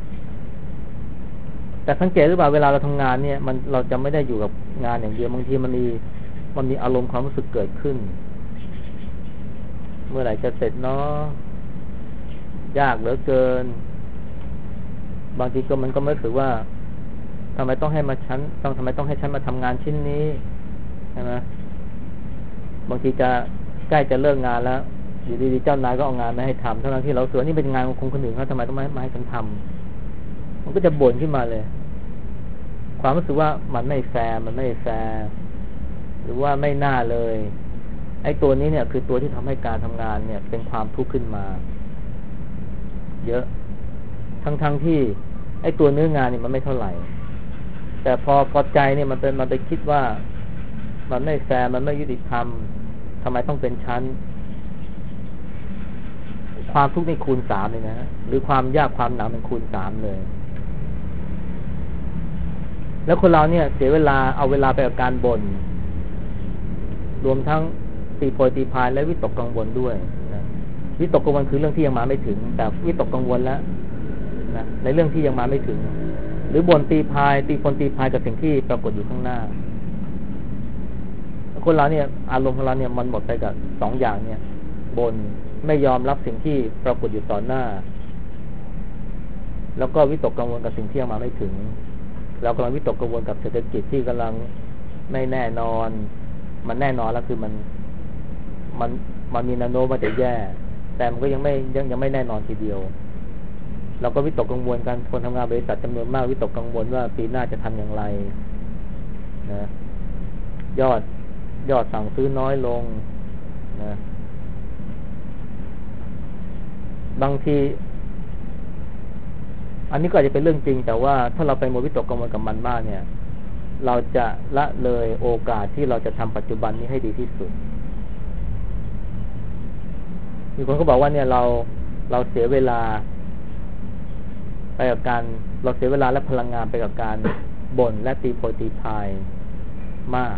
แต่สังเกตหรือเปล่าเวลาเราทำงานเนี่ยเราจะไม่ได้อยู่กับงานอย่างเดียวบางทีมันมีอารมณ์ความรู้สึกเกิดขึ้นเมื่อไหร่จะเสร็จเนาะยากเหลือเกินบางทีมันก็รู้สึกว่าทำไมต้องให้ฉันมาทำงานชิ้นนี้ใช่ไหมบางทีจะใกล้จะเลิกงานแล้วอยู่ดีๆเจ้านายก็เอางานมาให้ทำทั้งที่เราส่วนนี่เป็นงานของคนอื่นเขาทำไมต้องมาให้ฉันทำมันก็จะบ่นขึ้นมาเลยความรู้สึกว่ามันไม่แฟร์หรือว่าไม่น่าเลยไอ้ตัวนี้เนี่ยคือตัวที่ทำให้การทำงานเนี่ยเป็นความทุกข์ขึ้นมาเยอะทั้งที่ไอ้ตัวเนื้องานเนี่ยมันไม่เท่าไหร่แต่พอใจเนี่ยมันไปคิดว่ามันไม่แฟร์มันไม่ยุติธรรมทำไมต้องเป็นชั้นความทุกข์นี่คูณ3เลยนะหรือความยากความหนักมันคูณ3เลยแล้วคนเราเนี่ยเสียเวลาเอาเวลาไปกับการบ่นรวมทั้งตีโพยตีพายและวิตกกังวลด้วยนะวิตกกังวลคือเรื่องที่ยังมาไม่ถึงแต่วิตกกังวลแล้วนะในเรื่องที่ยังมาไม่ถึงหรือบ่นตีพายกับสิ่งที่ปรากฏอยู่ข้างหน้าคนเราเนี่ยอารมณ์ของเราเนี่ยมันหมดไปกับ2 อย่างเนี่ยบ่นไม่ยอมรับสิ่งที่ปรากฏอยู่ต่อหน้าแล้วก็วิตกกังวลกับสิ่งที่ยังมาไม่ถึงเรากำลังวิตกกังวลกับเศรษฐกิจที่กำลังไม่แน่นอนมันแน่นอนแล้วคือมันมีแนวโน้มว่าจะแย่แต่มันก็ยังไม่แน่นอนทีเดียวเราก็วิตกกังวลกันคนทำงานบริษัทจำนวนมากวิตกกังวลว่าปีหน้าจะทำอย่างไรนะยอดสั่งซื้อน้อยลงนะบางทีอันนี้ก็อาจจะเป็นเรื่องจริงแต่ว่าถ้าเราไปมัววิตกกังวลกับมันมากเนี่ยเราจะละเลยโอกาสที่เราจะทำปัจจุบันนี้ให้ดีที่สุดมีคนก็บอกว่าเนี่ยเราเสียเวลาไปกับการเราเสียเวลาและพลังงานไปกับการบ่นและตีโพยตีพายมาก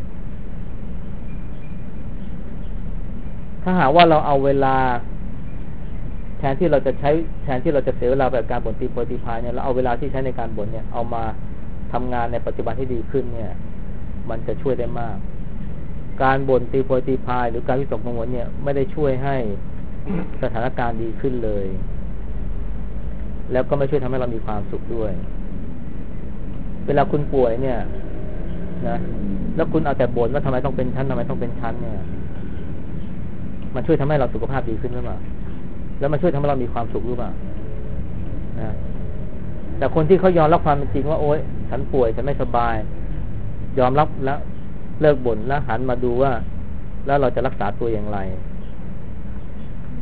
ถ้าหากว่าเราเอาเวลาแทนที่เราจะเสียเวลาแบบการบ่นตีโพยตีพายเนี่ยเราเอาเวลาที่ใช้ในการบ่นเนี่ยเอามาทำงานในปัจจุบันให้ดีขึ้นเนี่ยมันจะช่วยได้มากการบ่นตีโพยตีพายหรือการวิตกกังวลเนี่ยไม่ได้ช่วยให้สถานการณ์ดีขึ้นเลยแล้วก็ไม่ช่วยทำให้เรามีความสุขด้วยเวลาคุณป่วยเนี่ยนะแล้วคุณเอาแต่บ่นว่าทำไมต้องเป็นชั้นเนี่ยมันช่วยทำให้เราสุขภาพดีขึ้นหรือเปล่าแล้วมันช่วยทำให้เรามีความสุขหรือเปล่านะแต่คนที่เขายอมรับความเป็นจริงว่าโอ๊ยฉันป่วยฉันไม่สบายยอมรับแล้วเลิกบ่นแล้วหันมาดูว่าแล้วเราจะรักษาตัวอย่างไร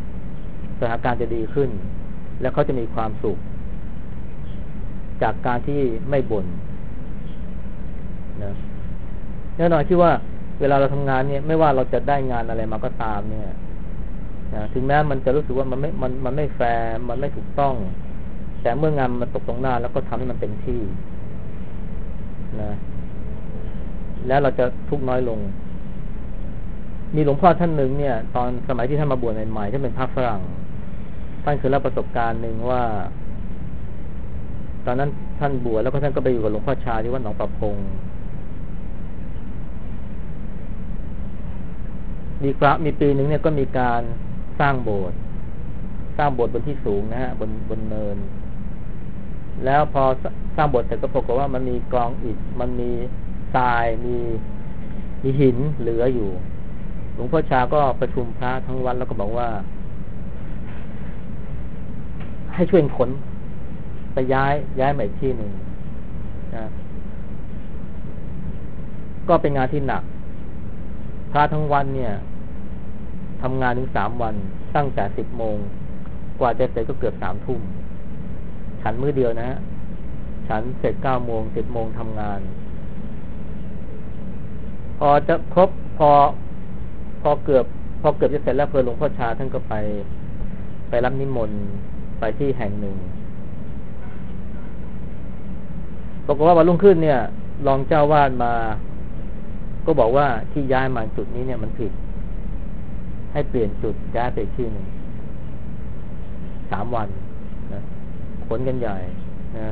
สถานการณ์จะดีขึ้น และเขาจะมีความสุขจากการที่ไม่บ่นนะแน่นอนที่ว่าเวลาเราทำงานเนี่ยไม่ว่าเราจะได้งานอะไรมาก็ตามเนี่ยนะถึงแม้มันจะรู้สึกว่ามันไม่แฟร์มันไม่ถูกต้องแต่เมื่องานมันตกตรงหน้าแล้วก็ทำให้มันเต็มที่นะแล้วเราจะทุกข์น้อยลงมีหลวงพ่อท่านหนึ่งเนี่ยตอนสมัยที่ท่านมาบวชใหม่ๆท่านเป็นพระฝรั่งท่านเคยเล่าประสบการณ์หนึ่งว่าตอนนั้นท่านบวชแล้วก็ท่านก็ไปอยู่กับหลวงพ่อชาที่วัดหนองประพงมีปีหนึ่งเนี่ยก็มีการสร้างโบสถ์บนที่สูงนะฮะบนเนินแล้วพอสร้างโบสถ์เสร็จก็ปรากฏว่ามันมีกองอิฐมันมีทรายมีหินเหลืออยู่หลวงพ่อชาก็ประชุมพระทั้งวัดแล้วก็บอกว่าให้ช่วยขนไปย้ายมาอีกที่หนึ่งนะก็เป็นงานที่หนักพระทั้งวันเนี่ยทำงานถึง3 วันตั้งแต่10 โมงกว่าจะเสร็จก็เกือบ3 ทุ่มฉันมื้อเดียวนะฮะฉันเสร็จ9 โมง10 โมงทำงานพอจะครบพอเกือบจะเสร็จแล้วเพลินหลวงพ่อชาท่านก็ไปรับนิมนต์ไปที่แห่งหนึ่งบอกว่าวันรุ่งขึ้นเนี่ยรองเจ้าวาดมาก็บอกว่าที่ย้ายมาจุดนี้เนี่ยมันผิดให้เปลี่ยนจุดย้ายไปอีกที่หนึ่ง3 วันนะขนกันใหญ่นะ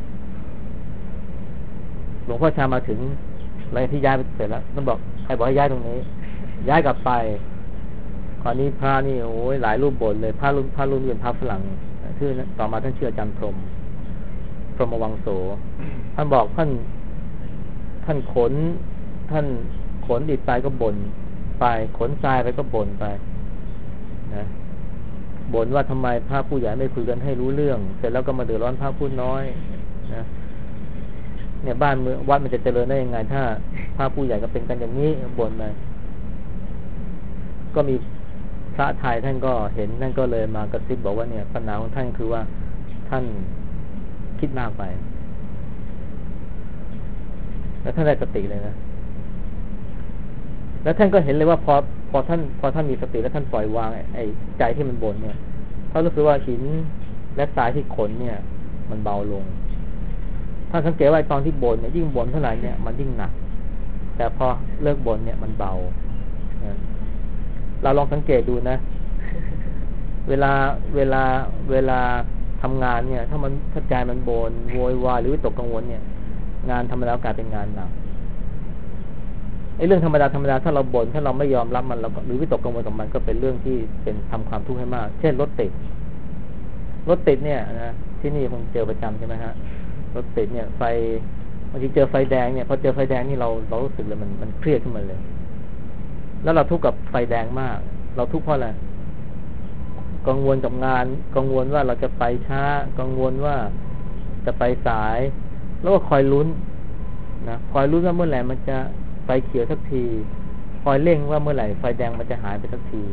หลวงพ่อชามาถึงหลังที่ย้ายไปเสร็จแล้วต้องบอกให้ย้ายตรงนี้ย้ายกลับไปคราวนี้พระนี่โอ้ยหลายรูปบ่นเลยพระรุ่นเป็นพระฝรั่งชื่อต่อมาท่านชื่ออาจารย์พรหมวังโสท่านบอกท่านขนอิฐไปก็บ่นไปขนทรายไปก็บ่นไปนะบ่นว่าทำไมพระผู้ใหญ่ไม่คุยกันให้รู้เรื่องเสร็จแล้วก็มาเดือดร้อนพระผู้น้อยนะเนี่ยบ้านเมืองวัดมันจะเจริญได้ยังไงถ้าพระผู้ใหญ่ก็เป็นกันอย่างนี้บ่นไปก็มีพระไทยท่านก็เห็นท่านก็เลยมากระซิบบอกว่าเนี่ยปัญหาของท่านคือว่าท่านคิดมากไปแล้วท่านได้สติเลยนะแล้วท่านก็เห็นเลยว่าพอท่านมีสติแล้วท่านปล่อยวางไอ้ใจที่มันบ่นเนี่ยเขารู้สึกว่าหินและทรายที่ขนเนี่ยมันเบาลงท่านสังเกตว่าตอนที่บ่นเนี่ยยิ่งบ่นเท่าไหร่เนี่ยมันยิ่งหนักแต่พอเลิกบ่นเนี่ยมันเบาเราลองสังเกตดูนะเวลาทำงานเนี่ยถ้าใจมันโบนโวยวายหรือวิตกกังวลเนี่ยงานทำมาแล้วกลายเป็นงานหนักไอ้เรื่องธรรมดาถ้าเราบ่นถ้าเราไม่ยอมรับมันเราหรือวิตกกังวลกับมันก็เป็นเรื่องที่เป็นทำความทุกข์ให้มากเช่นรถติดเนี่ยนะที่นี่คงเจอประจำใช่ไหมฮะรถติดเนี่ยไฟบางทีเจอไฟแดงเนี่ยพอเจอไฟแดงนี่เรารู้สึกเลยมันเครียดขึ้นมาเลยแล้วเราทุกข์กับไฟแดงมากเราทุกข์เพราะอะไรกังวลกับงานกังวลว่าเราจะไปช้ากังวลว่าจะไปสายแล้วก็คอยลุ้นนะคอยลุ้นว่าเมื่อไหร่มันจะไฟเขียวสักทีคอยเร่งว่าเมื่อไหร่ไฟแดงมันจะหายไปสักที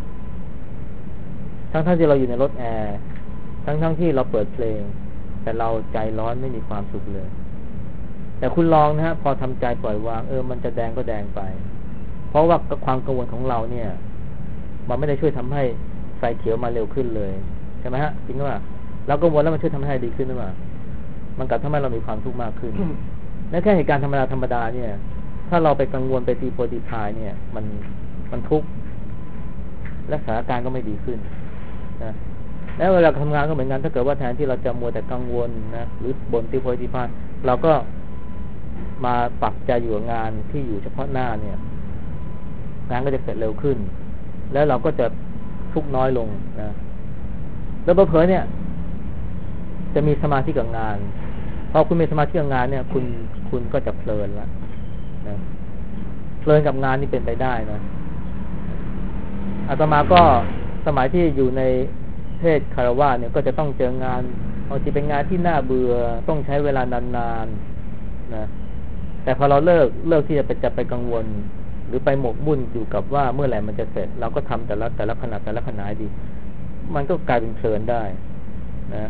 ทั้งที่เราอยู่ในรถแอร์ทั้งที่เราเปิดเพลงแต่เราใจร้อนไม่มีความสุขเลยแต่คุณลองนะฮะพอทำใจปล่อยวางมันจะแดงก็แดงไปเพราะว่าความกังวลของเราเนี่ยมันไม่ได้ช่วยทำให้ไฟเขียวมาเร็วขึ้นเลยใช่ไหมฮะจริงหรือเปล่าเรากังวลแล้วมันช่วยทำให้ดีขึ้นหรือเปล่ามันกลับทำให้เรามีความทุกข์มากขึ้น และแค่เหตุการณ์ธรรมดาเนี่ยถ้าเราไปกังวลไปตีโพตีพายเนี่ยมันทุกข์และสถานการณ์ก็ไม่ดีขึ้นนะแล้วเวลาทำงานก็เหมือนกันถ้าเกิดว่าแทนที่เราจะมัวแต่กังวลนะหรือบ่นตีโพตีพายเราก็มาปักใจอยู่กับงานที่อยู่เฉพาะหน้าเนี่ยงานก็จะเสร็จเร็วขึ้นแล้วเราก็จะทุกข์น้อยลงนะแล้วเผลอๆเนี่ยจะมีสมาธิกับงานพอคุณมีสมาธิกับงานเนี่ยคุณก็จะเพลินละนะเพลินกับงานนี่เป็นไปได้นะอาตมาก็สมัยที่อยู่ในเพศคารวะเนี่ยก็จะต้องเจองานบางทีเป็นงานที่น่าเบื่อต้องใช้เวลานานๆนะแต่พอเราเลิกที่จะไปกังวลหรือไปหมกมุ่นอยู่กับว่าเมื่อไหร่มันจะเสร็จเราก็ทำแต่ละขณะดีมันก็กลายเป็นเพลินได้นะ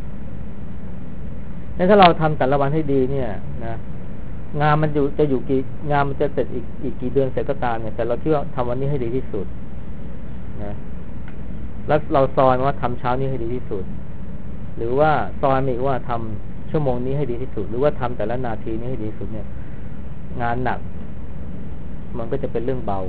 งั้นถ้าเราทำแต่ละวันให้ดีเนี่ยนะงานมันจะอยู่กี่งานมันจะเสร็จอีกกี่เดือนเสร็จก็ตามเนี่ยแต่เราคิดว่าทำวันนี้ให้ดีที่สุดนะแล้วเราซอยว่าทำเช้านี้ให้ดีที่สุดหรือว่าซอยมีว่าทำชั่วโมงนี้ให้ดีที่สุดหรือว่าทำแต่ละนาทีนี้ให้ดีที่สุดเนี่ยงานหนักมันก็จะเป็นเรื่องเบา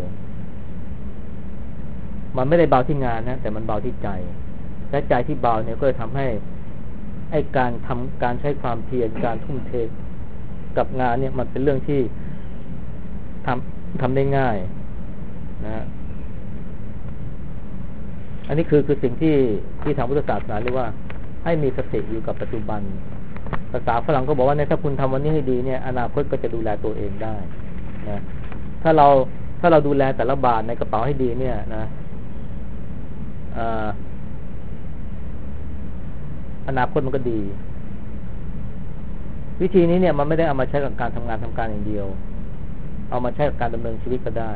มันไม่ได้เบาที่งานนะแต่มันเบาที่ใจและใจที่เบาเนี่ยก็จะทำให้การใช้ความเพียรการทุ่มเทกับงานเนี่ยมันเป็นเรื่องที่ทำได้ง่ายนะอันนี้คือสิ่งที่ทางพุทธศาสนาเรียกว่าให้มีสติอยู่กับปัจจุบันภาษาฝรั่งก็บอกว่าเนี่ยถ้าคุณทำวันนี้ให้ดีเนี่ยอนาคตก็จะดูแลตัวเองได้นะถ้าเราดูแลแต่ละบาทในกระเป๋าให้ดีเนี่ยนะอนาคตมันก็ดีวิธีนี้เนี่ยมันไม่ได้เอามาใช้กับการทำงานอย่างเดียวเอามาใช้กับการดำเนินชีวิตก็ได้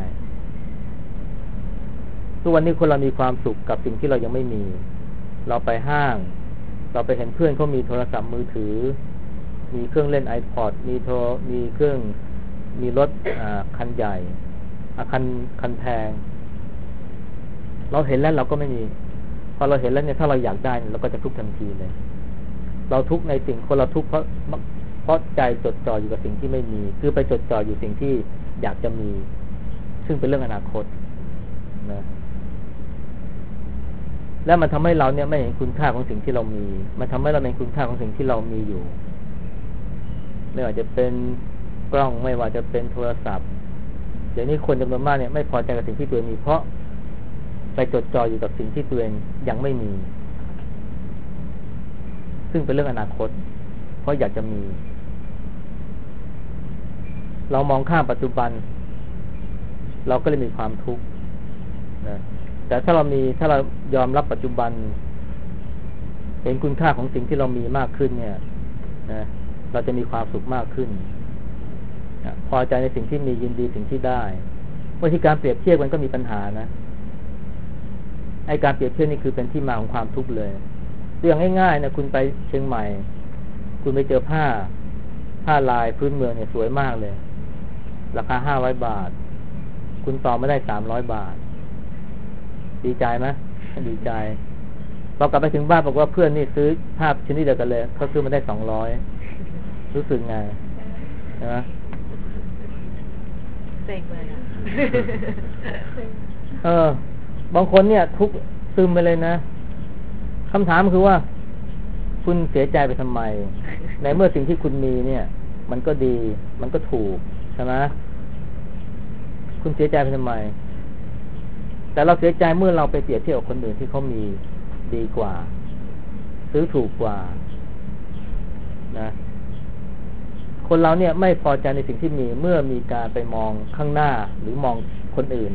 ทุกวันนี้คนเรามีความสุขกับสิ่งที่เรายังไม่มีเราไปห้างเราไปเห็นเพื่อนเขามีโทรศัพท์มือถือมีเครื่องเล่น iPod มีเครื่องมีรถคันใหญ่คันแพงเราเห็นแล้วเราก็ไม่มีพอเราเห็นแล้วเนี่ยถ้าเราอยากได้เราก็จะทุกข์ทันทีเลยเราทุกข์ในสิ่งคนเราทุกข์เพราะใจจดจ่ออยู่กับสิ่งที่ไม่มีคือไปจดจ่ออยู่สิ่งที่อยากจะมีซึ่งเป็นเรื่องอนาคตนะแล้วมันทำให้เราเนี่ยไม่เห็นคุณค่าของสิ่งที่เรามีมันทำให้เราไม่เห็นคุณค่าของสิ่งที่เรามีอยู่ไม่ว่าจะเป็นกล้องไม่ว่าจะเป็นโทรศัพท์เดี๋ยวนี้คนจำนวนมากเนี่ยไม่พอใจกับสิ่งที่ตัวเองมีเพราะไปจดจ่ออยู่กับสิ่งที่ตัวเองยังไม่มีซึ่งเป็นเรื่องอนาคตเพราะอยากจะมีเรามองข้ามปัจจุบันเราก็เลยมีความทุกข์นะแต่ถ้าเรายอมรับปัจจุบันเห็นคุณค่าของสิ่งที่เรามีมากขึ้นเนี่ยนะเราจะมีความสุขมากขึ้นนะพอใจในสิ่งที่มียินดีสิ่งที่ได้บางทีการเปรียบเทียบมันก็มีปัญหานะไอ้การเปรียบเทียบนี่คือเป็นที่มาของความทุกข์เลยตัวอย่างง่ายๆนะคุณไปเชียงใหม่คุณไปเจอผ้าลายพื้นเมืองเนี่ยสวยมากเลยราคา500 บาทคุณต่อไม่ได้300 บาทดีใจไหมดีใจพอกลับไปถึงบ้านบอกว่าเพื่อนนี่ซื้อภาพชนิดเดียวกันเลยเขาซื้อมาได้200รู้สึกไงใช่ไหมเซ็งเลยบางคนเนี่ยทุกซึมไปเลยนะคำถามคือว่าคุณเสียใจไปทำไมในเมื่อสิ่งที่คุณมีเนี่ยมันก็ดีมันก็ถูกใช่ไหมคุณเสียใจไปทำไมแต่เราเสียใจเมื่อเราไปเปรียบเทียบกับคนอื่นที่เขามีดีกว่าซื้อถูกกว่านะคนเราเนี่ยไม่พอใจในสิ่งที่มีเมื่อมีการไปมองข้างหน้าหรือมองคนอื่น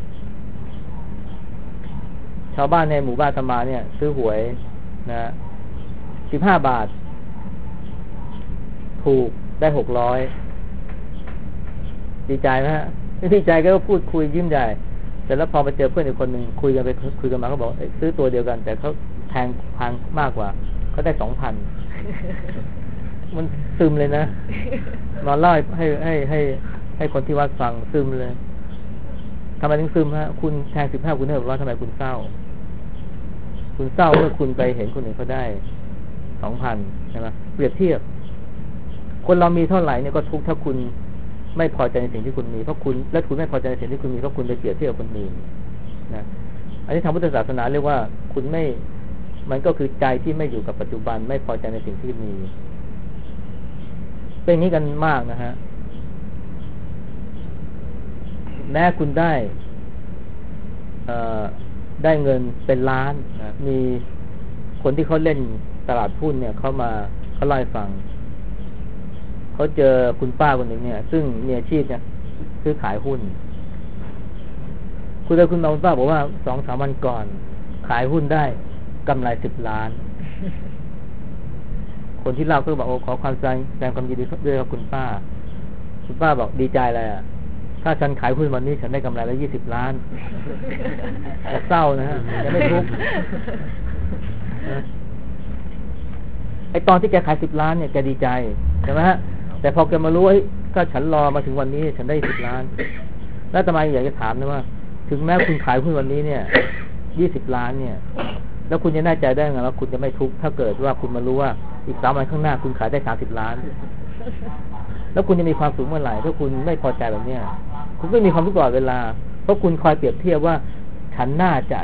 ชาวบ้านในหมู่บ้านธรรมาเนี่ยซื้อหวยนะ15 บาทถูกได้600ดีใจไหมฮะดีใจก็พูดคุยยิ้มใหญ่แต่แล้วพอไปเจอเพื่อนอีกคนหนึ่งคุยกันมาเขาบอกซื้อตัวเดียวกันแต่เขาแพงมากกว่าเขาได้ 2,000 มันซึมเลยนะนอนเล่าให้คนที่วัดฟังซึมเลยทำไมถึงซึมฮะคุณแทง15คุณเนี่ยบอกว่าทำไมคุณเศร้าเมื่อคุณไปเห็นคนอื่นเขาได้ 2,000 ใช่ไหมเปรียบเทียบคนเรามีเท่าไหร่เนี่ยก็ทุกข์ถ้าคุณไม่พอใจในสิ่งที่คุณมีเพราะคุณและคุณไม่พอใจในสิ่งที่คุณมีเพราะคุณไปเปรียบเทียบกับคนอื่นนะอันนี้ทางพุทธศาสนาเรียกว่าคุณไม่มันก็คือใจที่ไม่อยู่กับปัจจุบันไม่พอใจในสิ่งที่มีเป็นอย่างนี้กันมากนะฮะแม้คุณได้เงินเป็นล้านนะมีคนที่เขาเล่นตลาดหุ้นเนี่ยเขาเล่าให้ฟังเขาเจอคุณป้าคนหนึ่งเนี่ยซึ่งมีอาชีพเนี่ยซื้อขายหุ้นคุณป้าบอกว่า 2-3 วันก่อนขายหุ้นได้กำไร10 ล้านคนที่เล่าก็บอกขอความแสดงความยินดีด้วยครับคุณป้าบอกดีใจอะไรอ่ะถ้าฉันขายหุ้นวันนี้ฉันได้กำไรแล้ว20 ล้านจะเศร้านะฮะจะไม่ทุกข์ไอตอนที่แกขาย10 ล้านเนี่ยแกดีใจใช่ไหมฮะแต่พอแกมารู้ก็ฉันรอมาถึงวันนี้ฉันได้10 ล้านแล้วทำไมอยากจะถามนะว่าถึงแม้คุณขายหุ้นวันนี้เนี่ย20 ล้านเนี่ยแล้วคุณจะแน่ใจได้ไงว่าคุณจะไม่ทุกข์ถ้าเกิดว่าคุณมารู้ว่าอีก3 วันข้างหน้าคุณขายได้30 ล้านแล้วคุณจะมีความสุขเมื่อไหร่ถ้าคุณไม่พอใจแบบเนี้ยคุณไม่มีความทุกข์ตลอดเวลาเพราะคุณคอยเปรียบเทียบว่าฉันน่าจะ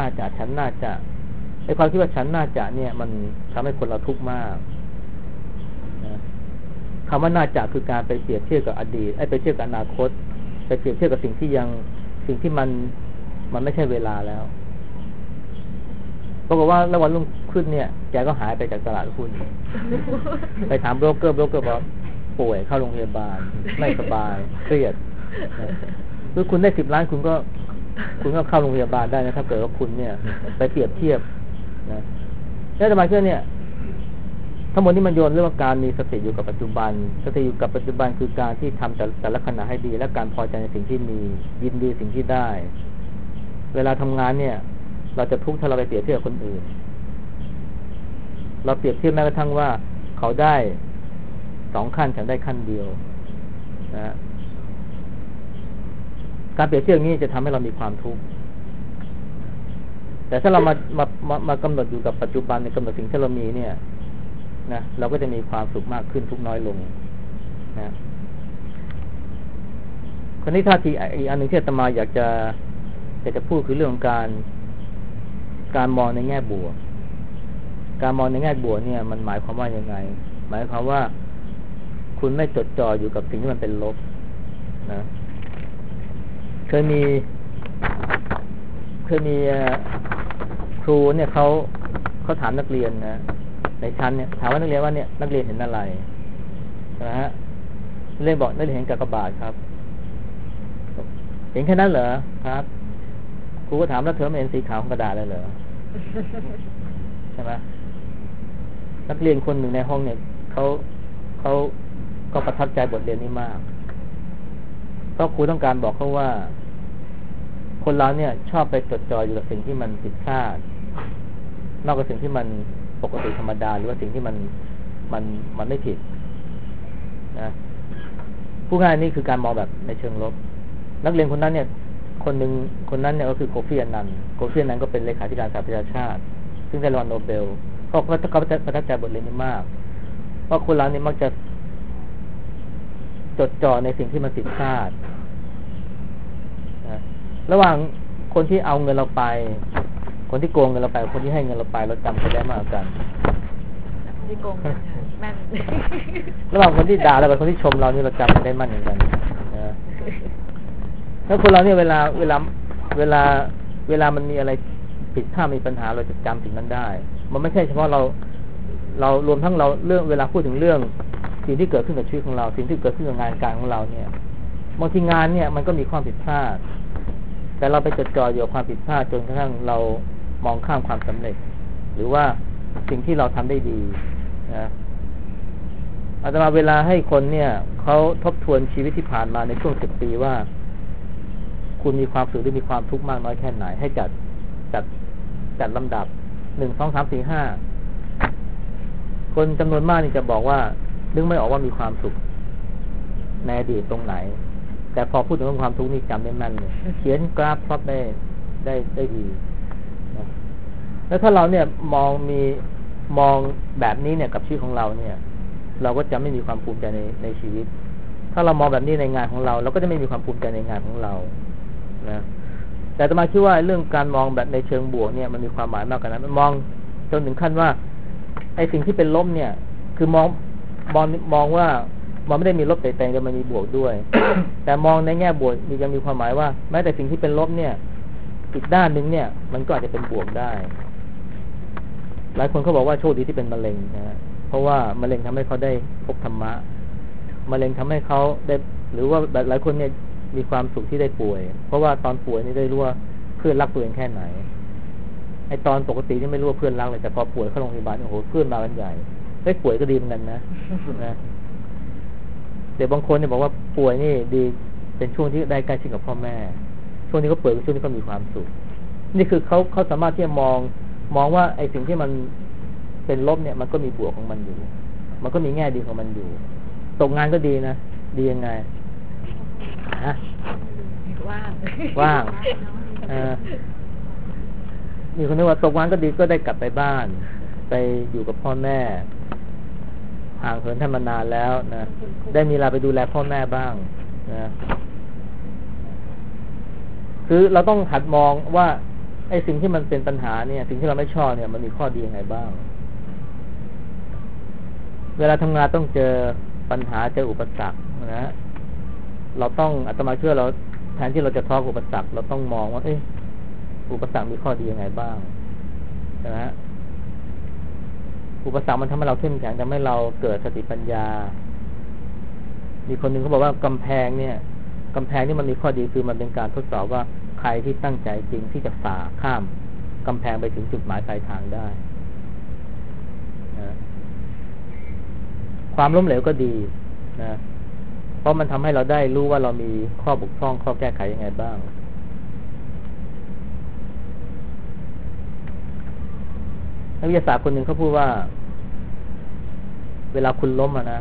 ไอ้ความคิดว่าฉันน่าจะเนี่ยมันทำให้คนเราทุกข์มากนะคำว่าน่าจะคือการไปเปรียบเทียบกับอดีตไปเทียบกับอนาคตไปเปรียบเทียบกับสิ่งที่มันไม่ใช่เวลาแล้วปรากฏว่าแล้ววันรุ่งขึ้นเนี่ยแกก็หายไปจากตลาดหุ้นไปถามโบรกเกอร์บอกป่วยเข้าโรงพยาบาลไม่สบายเครียดคือคุณได้10 ล้านคุณก็เข้าโรงพยาบาลได้นะถ้าเกิดว่าคุณเนี่ยไปเปรียบเทียบนะแล้วทำไมเชื่อเนี่ยทั้งหมดนี้มันโยนเรื่องการมีสติอยู่กับปัจจุบันสติอยู่กับปัจจุบันคือการที่ทำแต่ละขณะให้ดีและการพอใจในสิ่งที่มียินดีสิ่งที่ได้เวลาทำงานเนี่ยเราจะทุกข์ถ้าเราไปเปรียบเทียบกับคนอื่นเราเปรียบเทียบแม้กระทั่งว่าเขาได้2 ขั้นฉันได้ขั้นเดียวนะการเปรียบเทียบนี้จะทำให้เรามีความทุกข์แต่ถ้าเรามากำหนดอยู่กับปัจจุบันในกำหนดสิ่งที่เรามีเนี่ยนะเราก็จะมีความสุขมากขึ้นทุกน้อยลงนะคนนี้ท่าทีอีกอันหนึ่งที่อาตมาอยากจะพูดคือเรื่องของการมองในแง่บวกการมองในแง่บวกเนี่ยมันหมายความว่ายังไงหมายความว่าคุณไม่จดจ่ออยู่กับสิ่งที่มันเป็นลบนะเคยมีครูเนี่ยเขาถามนักเรียนนะในชั้นเนี่ยถามว่านักเรียนว่าเนี่ยนักเรียนเห็นอะไรนะฮะนักเรียนบอกนักเรียนเห็นกากบาทครับเห็นแค่นั้นเหรอครับครูก็ถามแล้วเธอไม่เห็นสีขาวของกระดาษเลยเหรอใช่ไหมนักเรียนคนหนึ่งในห้องเนี่ยเขาก็ประทับใจบทเรียนนี้มากเพราะครูต้องการบอกเขาว่าคนเราเนี่ยชอบไปจดจ่ออยู่กับสิ่งที่มันผิดพลาดนอกจากสิ่งที่มันปกติธรรมดาหรือว่าสิ่งที่มันไม่ผิดนะผู้ง่ายนี่คือการมองแบบในเชิงลบนักเรียนคนนั้นเนี่ยคนนั้นเนี่ยก็คือโคฟี่อันนันต์ก็เป็นเลขาธิการสหประชาชาติซึ่งได้รางวัลโนเบลเขาประทับใจบทเรียนนี้มากเพราะคนเราเนี่ยมักจะจดจ่อในสิ่งที่มันผิดพลาดนะระหว่างคนที่เอาเงินเราไปคนที่โกงเงินเราไปคนที่ให้เงินเราไปเราจำเขาได้มากกันที่โกงเงินแม่นระหว่างคนที่ด่าเรากับคนที่ชมเรานี่เราจำได้มั่นเหมือนกันนะถ้าคนเราเนี่ยเวลามันมีอะไรผิดพลาดมีปัญหาเราจะจำสิ่งนั้นได้มันไม่ใช่เฉพาะเรารวมทั้งเราเรื่องเวลาพูดถึงเรื่องสิ่งที่เกิดขึ้นกับชีวิตของเราสิ่งที่เกิดขึ้นกับงานการของเราเนี่ยบางทีงานเนี่ยมันก็มีความผิดพลาดแต่เราไปจดจ่ออยู่กับความผิดพลาดจนกระทั่งเรามองข้ามความสำเร็จหรือว่าสิ่งที่เราทำได้ดีนะอาตมาเวลาให้คนเนี่ยเขาทบทวนชีวิตที่ผ่านมาในช่วง10 ปีว่าคุณมีความสุขหรือมีความทุกข์มากน้อยแค่ไหนให้จัดลำดับ1 2 3 4 5คนจำนวนมากนี่จะบอกว่านึกไม่ออกว่ามีความสุขในอดีตตรงไหนแต่พอพูดถึงเรื่องความทุกข์นี่จำได้แม่นเลยเขียนกราฟพล็อตได้ดีนะแล้วถ้าเราเนี่ยมองแบบนี้เนี่ยกับชีวิตของเราเนี่ยเราก็จะไม่มีความภูมิใจในชีวิตถ้าเรามองแบบนี้ในงานของเราเราก็จะไม่มีความภูมิใจในงานของเรานะแต่อาตมาคิดว่าเรื่องการมองแบบในเชิงบวกเนี่ยมันมีความหมายมากกว่านั้นมันมองจนถึงขั้นว่าไอ้สิ่งที่เป็นลบเนี่ยคือมองว่ามันไม่ได้มีลบแต่แต่มันมีบวกด้วย แต่มองในแง่บวกยังมีความหมายว่าแม้แต่สิ่งที่เป็นลบเนี่ยอีกด้านนึงเนี่ยมันก็อาจจะเป็นบวกได้หลายคนเขาบอกว่าโชคดีที่เป็นมะเร็งนะเพราะว่ามะเร็งทำให้เขาได้พบธรรมะมะเร็งทำให้เขาได้หรือว่าหลายคนเนี่ยมีความสุขที่ได้ป่วยเพราะว่าตอนป่วยนี่ได้รู้ว่าเพื่อนรักตัวเองแค่ไหนไอตอนปกตินี่ไม่รู้ว่าเพื่อนรักเลยแต่พอป่วยเข้าโรงพยาบาลโอ้โหเพื่อนมากันใหญ่ได้ป่วยก็ดีเหมือนกันนะนะแต่บางคนเนี่ยบอกว่าป่วยนี่เป็นช่วงที่ได้ใกล้ชิดกับพ่อแม่ช่วงนี้เขาเปิดช่วงนี้เขามีความสุขนี่คือเขาสามารถที่จะมองว่าไอ้สิ่งที่มันเป็นลบเนี่ยมันก็มีบวกของมันอยู่มันก็มีแง่ดีของมันอยู่ตกงานก็ดีนะดียังไงฮะว่างมีคนนึกว่าตกงานก็ดีก็ได้กลับไปบ้านไปอยู่กับพ่อแม่ห่างเหินท่านมานานแล้วนะได้มีเวลาไปดูแลพ่อแม่บ้างนะคือเราต้องหัดมองว่าไอ้สิ่งที่มันเป็นปัญหาเนี่ยสิ่งที่เราไม่ชอบเนี่ยมันมีข้อดียังไงบ้างเวลาทำงานต้องเจอปัญหาเจออุปสรรคนะเราต้องอาตมาเชื่อเราแทนที่เราจะท้ออุปสรรคเราต้องมองว่าอุปสรรคมีข้อดียังไงบ้างนะฮะอุปสรรคมันทำให้เราเข้มแข็งทำให้เราเกิดสติปัญญามีคนหนึ่งเขาบอกว่ากำแพงนี่มันมีข้อดีคือมันเป็นการทดสอบว่าใครที่ตั้งใจจริงที่จะฝ่าข้ามกำแพงไปถึงจุดหมายปลายทางได้นะความล้มเหลวก็ดีนะเพราะมันทำให้เราได้รู้ว่าเรามีข้อบกพร่องข้อแก้ไขยังไงบ้างนักวิทยาศาสตร์คนหนึ่งเขาพูดว่าเวลาคุณล้มนะ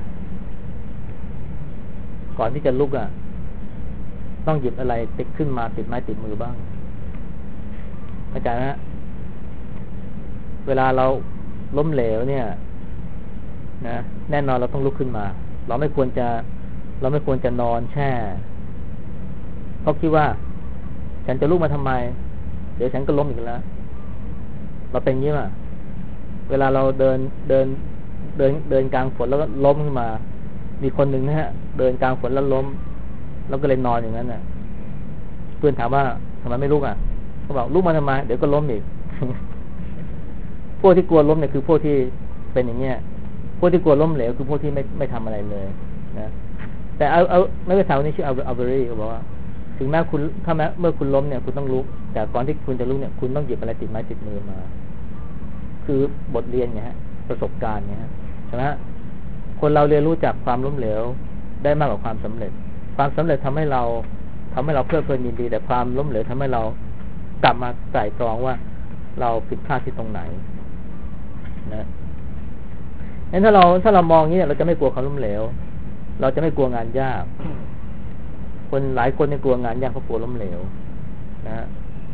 ก่อนที่จะลุกต้องหยิบอะไรติดขึ้นมาติดไม้ติดมือบ้างเข้าใจไหมฮะเวลาเราล้มเหลวเนี่ยนะแน่นอนเราต้องลุกขึ้นมาเราไม่ควรจะนอนแช่เพราะคิดว่าฉันจะลุกมาทำไมเดี๋ยวฉันก็ล้มอีกแล้วเราเป็นอย่างนี้ป่ะเวลาเราเดินกลางฝนแล้วก็ล้มขึ้นมามีคนหนึ่งนะฮะเดินกลางฝนแล้วล้มแล้วก็เลยนอนอย่างนั้นน่ะเพื่อนถามว่าทำไมไม่ลุกเขาบอกลุกมาทำไมเดี๋ยวก็ล้มอีก พวกที่กลัวล้มเนี่ยคือพวกที่เป็นอย่างเงี้ยพวกที่กลัวล้มเหลวคือพวกที่ไม่ทำอะไรเลยนะแต่เอานักวิทยาศาสตร์คนนี้ชื่ออัลเบอรี่เขาบอกว่าถึงแม้คุณเมื่อคุณล้มเนี่ยคุณต้องลุกแต่ก่อนที่คุณจะลุกเนี่ยคุณต้องหยิบอะไรติดไม้ติดมือมาคือบทเรียนไงฮะประสบการณ์ไงฮะใช่ไหมคนเราเรียนรู้จากความล้มเหลวได้มากกว่าความสำเร็จความสำเร็จทำให้เราเพลิดเพลินยินดีแต่ความล้มเหลวทำให้เรากลับมาไตร่ตรองว่าเราผิดพลาดที่ตรงไหนนะงั้นถ้าเรามองอย่างนี้เราจะไม่กลัวความล้มเหลวเราจะไม่กลัวงานยากคนหลายคนเนี่ยกลัวงานยากเพราะกลัวล้มเหลวนะ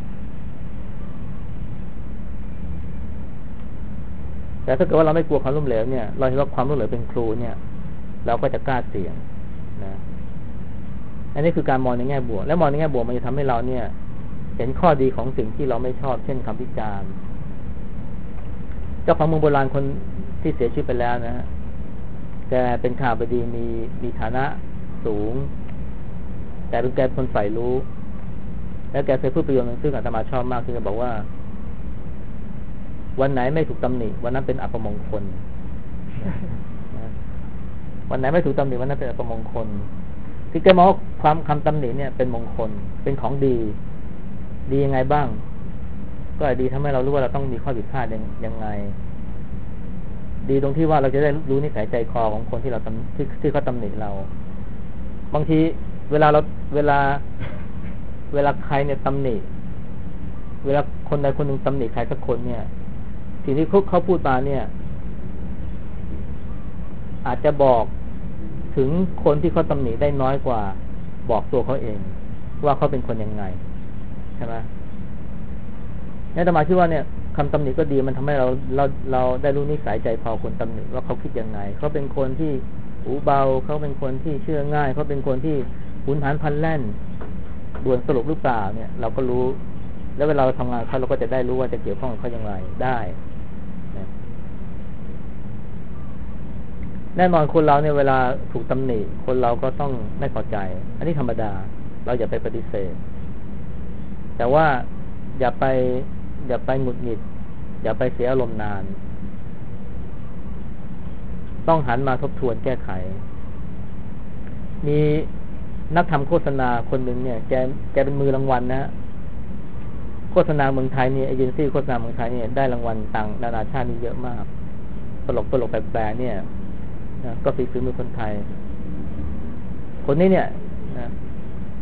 แต่ถ้าเกิดว่าเราไม่กลัวความล้มเหลวเนี่ยเราเห็นว่าความล้มเหลวเป็นครูเนี่ยเราก็จะกล้าเสี่ยงนะอันนี้คือการมองในแง่บวกและมองในแง่บวกมันจะทำให้เราเนี่ยเห็นข้อดีของสิ่งที่เราไม่ชอบเช่นคำวิจารณ์เจ้าของเมืองโบราณคนที่เสียชีวิตไปแล้วนะฮะแกเป็นข้าบดีมีฐานะสูงแต่เป็นแกคนใฝ่รู้แล้วแกเคยพูดประโยคนึงซึ่งอาตมาชอบมากคือแกบอกว่าวันไหนไม่ถูกตำหนิวันนั้นเป็นอัปมงคลวันไหนไม่ถูกตำหนิวันนั้นเป็นอัปมงคลที่แกมองความคำตำหนิเนี่ยเป็นมงคลเป็นของดียังไงบ้างก็ดีทำให้เรารู้ว่าเราต้องมีข้อผิดพลาดยังไงดีตรงที่ว่าเราจะได้รู้นิสัยใจคอของคนที่เราที่เขาตำหนิเราบางทีเวลาใครเนี่ยตำหนิเวลาคนใดคนหนึ่งตำหนิใครสักคนเนี่ยสิ่งที่เขาพูดมาเนี่ยอาจจะบอกถึงคนที่เขาตำหนิได้น้อยกว่าบอกตัวเขาเองว่าเขาเป็นคนยังไงใช่ไหมนี่อาตมาคิดว่าเนี่ยคำตำหนิก็ดีมันทำให้เราได้รู้นิสัยใจคอคนตำหนิว่าเขาคิดยังไงเขาเป็นคนที่หูเบาเขาเป็นคนที่เชื่อง่ายเขาเป็นคนที่หุนหันพลันแล่นด่วนสรุปหรือเปล่าเนี่ยเราก็รู้แล้วเวลาเราทำงานเขาเราก็จะได้รู้ว่าจะเกี่ยวข้องกับเขาอย่างไรได้แน่นอนคนเราเนี่ยเวลาถูกตำหนิคนเราก็ต้องไม่พอใจอันนี้ธรรมดาเราอย่าไปปฏิเสธแต่ว่าอย่าไปหงุดหงิดอย่าไปเสียอารมณ์นานต้องหันมาทบทวนแก้ไขมีนักทำโฆษณาคนหนึ่งเนี่ยแกเป็นมือรางวัลนะโฆษณาเมืองไทยเนี่ยเอเจนซี่โฆษณาเมืองไทยเนี่ยได้รางวัลต่างนานาชาตินี่เยอะมากตลกแปลกๆเนี่ยก็ฝีมือคนไทยคนนี้เนี่ยนะ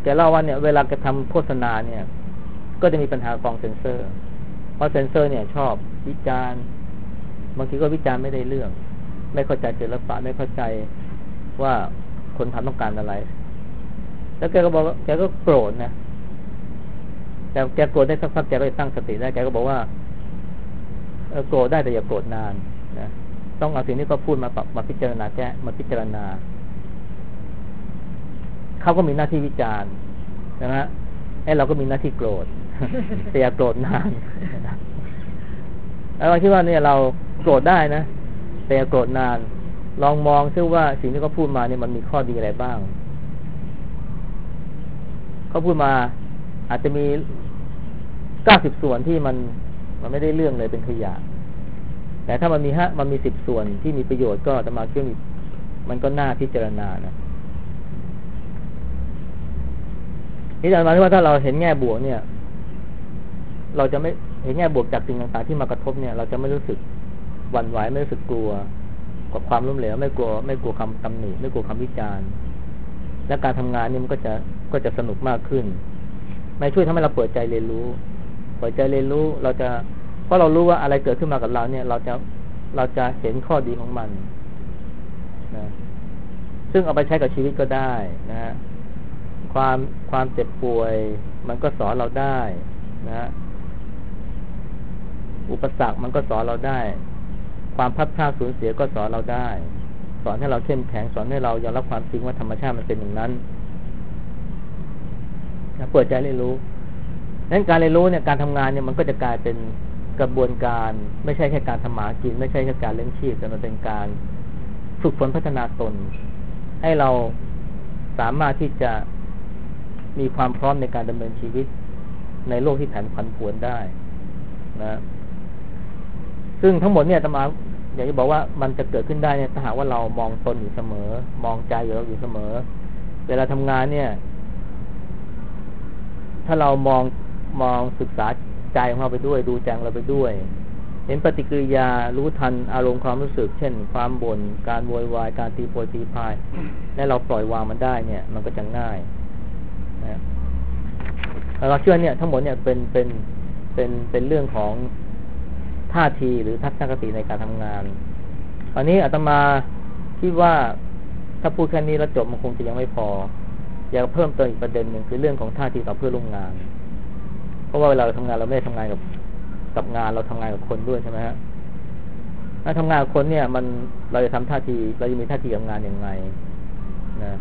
แกเล่าว่าเนี่ยเวลาแกทำโฆษณาเนี่ยก็จะมีปัญหากองเซ็นเซอร์เพราะเซ็นเซอร์เนี่ยชอบวิจารณ์บางทีก็วิจารณ์ไม่ได้เรื่องไม่เข้าใจศิลปะไม่เข้าใจว่าคนทำต้องการอะไรแล้วแกก็บอกแกก็โกรธนะแต่แกโกรธได้สักพักแกก็ตั้งสติได้แกก็บอกว่าโกรธได้แต่อย่าโกรธนานนะต้องเอาสิ่งที่เขาพูดมาพิจารณามาพิจารณาเขาก็มีหน้าที่วิจารณ์นะฮะเราก็มีหน้าที่โกรธ แต่อย่าโกรธนานแล้วเราคิดว่าเนี่ยเราโกรธได้นะแต่อย่าโกรธนานลองมองซิว่าสิ่งที่เขาพูดมาเนี่ยมันมีข้อดีอะไรบ้างเขาพูดมาอาจจะมี90ส่วนที่มันไม่ได้เรื่องเลยเป็นขยะแต่ถ้ามันมี10ส่วนที่มีประโยชน์ก็จะมาเชื่อมันก็น่าพิจารณานะนี่จะหมายถึงว่าถ้าเราเห็นแง่บวกเนี่ยเราจะไม่เห็นแง่บวกจากสิ่งต่างๆที่มากระทบเนี่ยเราจะไม่รู้สึกหวั่นไหวไม่รู้สึกกลัวกับความล้มเหลวไม่กลัวคำตำหนิไม่กลัวคำวิจารณ์และการทำงานนี่มันก็จะสนุกมากขึ้นไม่ช่วยทำให้เราเปิดใจเรียนรู้เพราะเรารู้ว่าอะไรเกิดขึ้นมากับเราเนี่ยเราจะเห็นข้อดีของมันนะซึ่งเอาไปใช้กับชีวิตก็ได้นะฮะความเจ็บป่วยมันก็สอนเราได้นะอุปสรรคมันก็สอนเราได้ความพัดพลาดสูญเสียก็สอนเราได้สอนให้เราเข้มแข็งสอนให้เรายอมรับความจริงว่าธรรมชาติมันเป็นอย่างนั้นเปิดใจเรียนรู้ดังนั้นการเรียนรู้เนี่ยการทำงานเนี่ยมันก็จะกลายเป็นกระบวนการไม่ใช่แค่การทำหากินไม่ใช่แค่การเลี้ยงชีพแต่มันเป็นการฝึกฝนพัฒนาตนให้เราสามารถที่จะมีความพร้อมในการดำเนินชีวิตในโลกที่ผันผวนได้นะซึ่งทั้งหมดเนี่ยอาตมาอยากจะบอกว่ามันจะเกิดขึ้นได้เนี่ยถ้าหากว่าเรามองตนอยู่เสมอมองใจอยู่เสมอเวลาทำงานเนี่ยถ้าเรามองศึกษาใจของเราไปด้วยดูใจเราไปด้วยเห็นปฏิกิริยารู้ทันอารมณ์ความรู้สึกเช่นความบ่นการโวยวายการตีโพยตีพายและเราปล่อยวางมันได้เนี่ยมันก็จะง่ายนะเราเชื่อเนี่ยทั้งหมดเนี่ยเป็นเรื่องของท่าทีหรือทัศนคติในการทำงานอันนี้อาตมาคิดว่าถ้าพูดแค่นี้แล้วจบมันคงจะยังไม่พออยากเพิ่มเติมอีกประเด็นหนึ่งคือเรื่องของท่าทีต่อเพื่อนร่วมงานเพราะว่าเวลาเราทำงานเราไม่ได้ทำงานกับงานเราทำงานกับคนด้วยใช่ไหมฮะถ้าทำงานกับคนเนี่ยเราจะทำท่าทีเราจะมีท่าทีกับงานอย่างไรนะ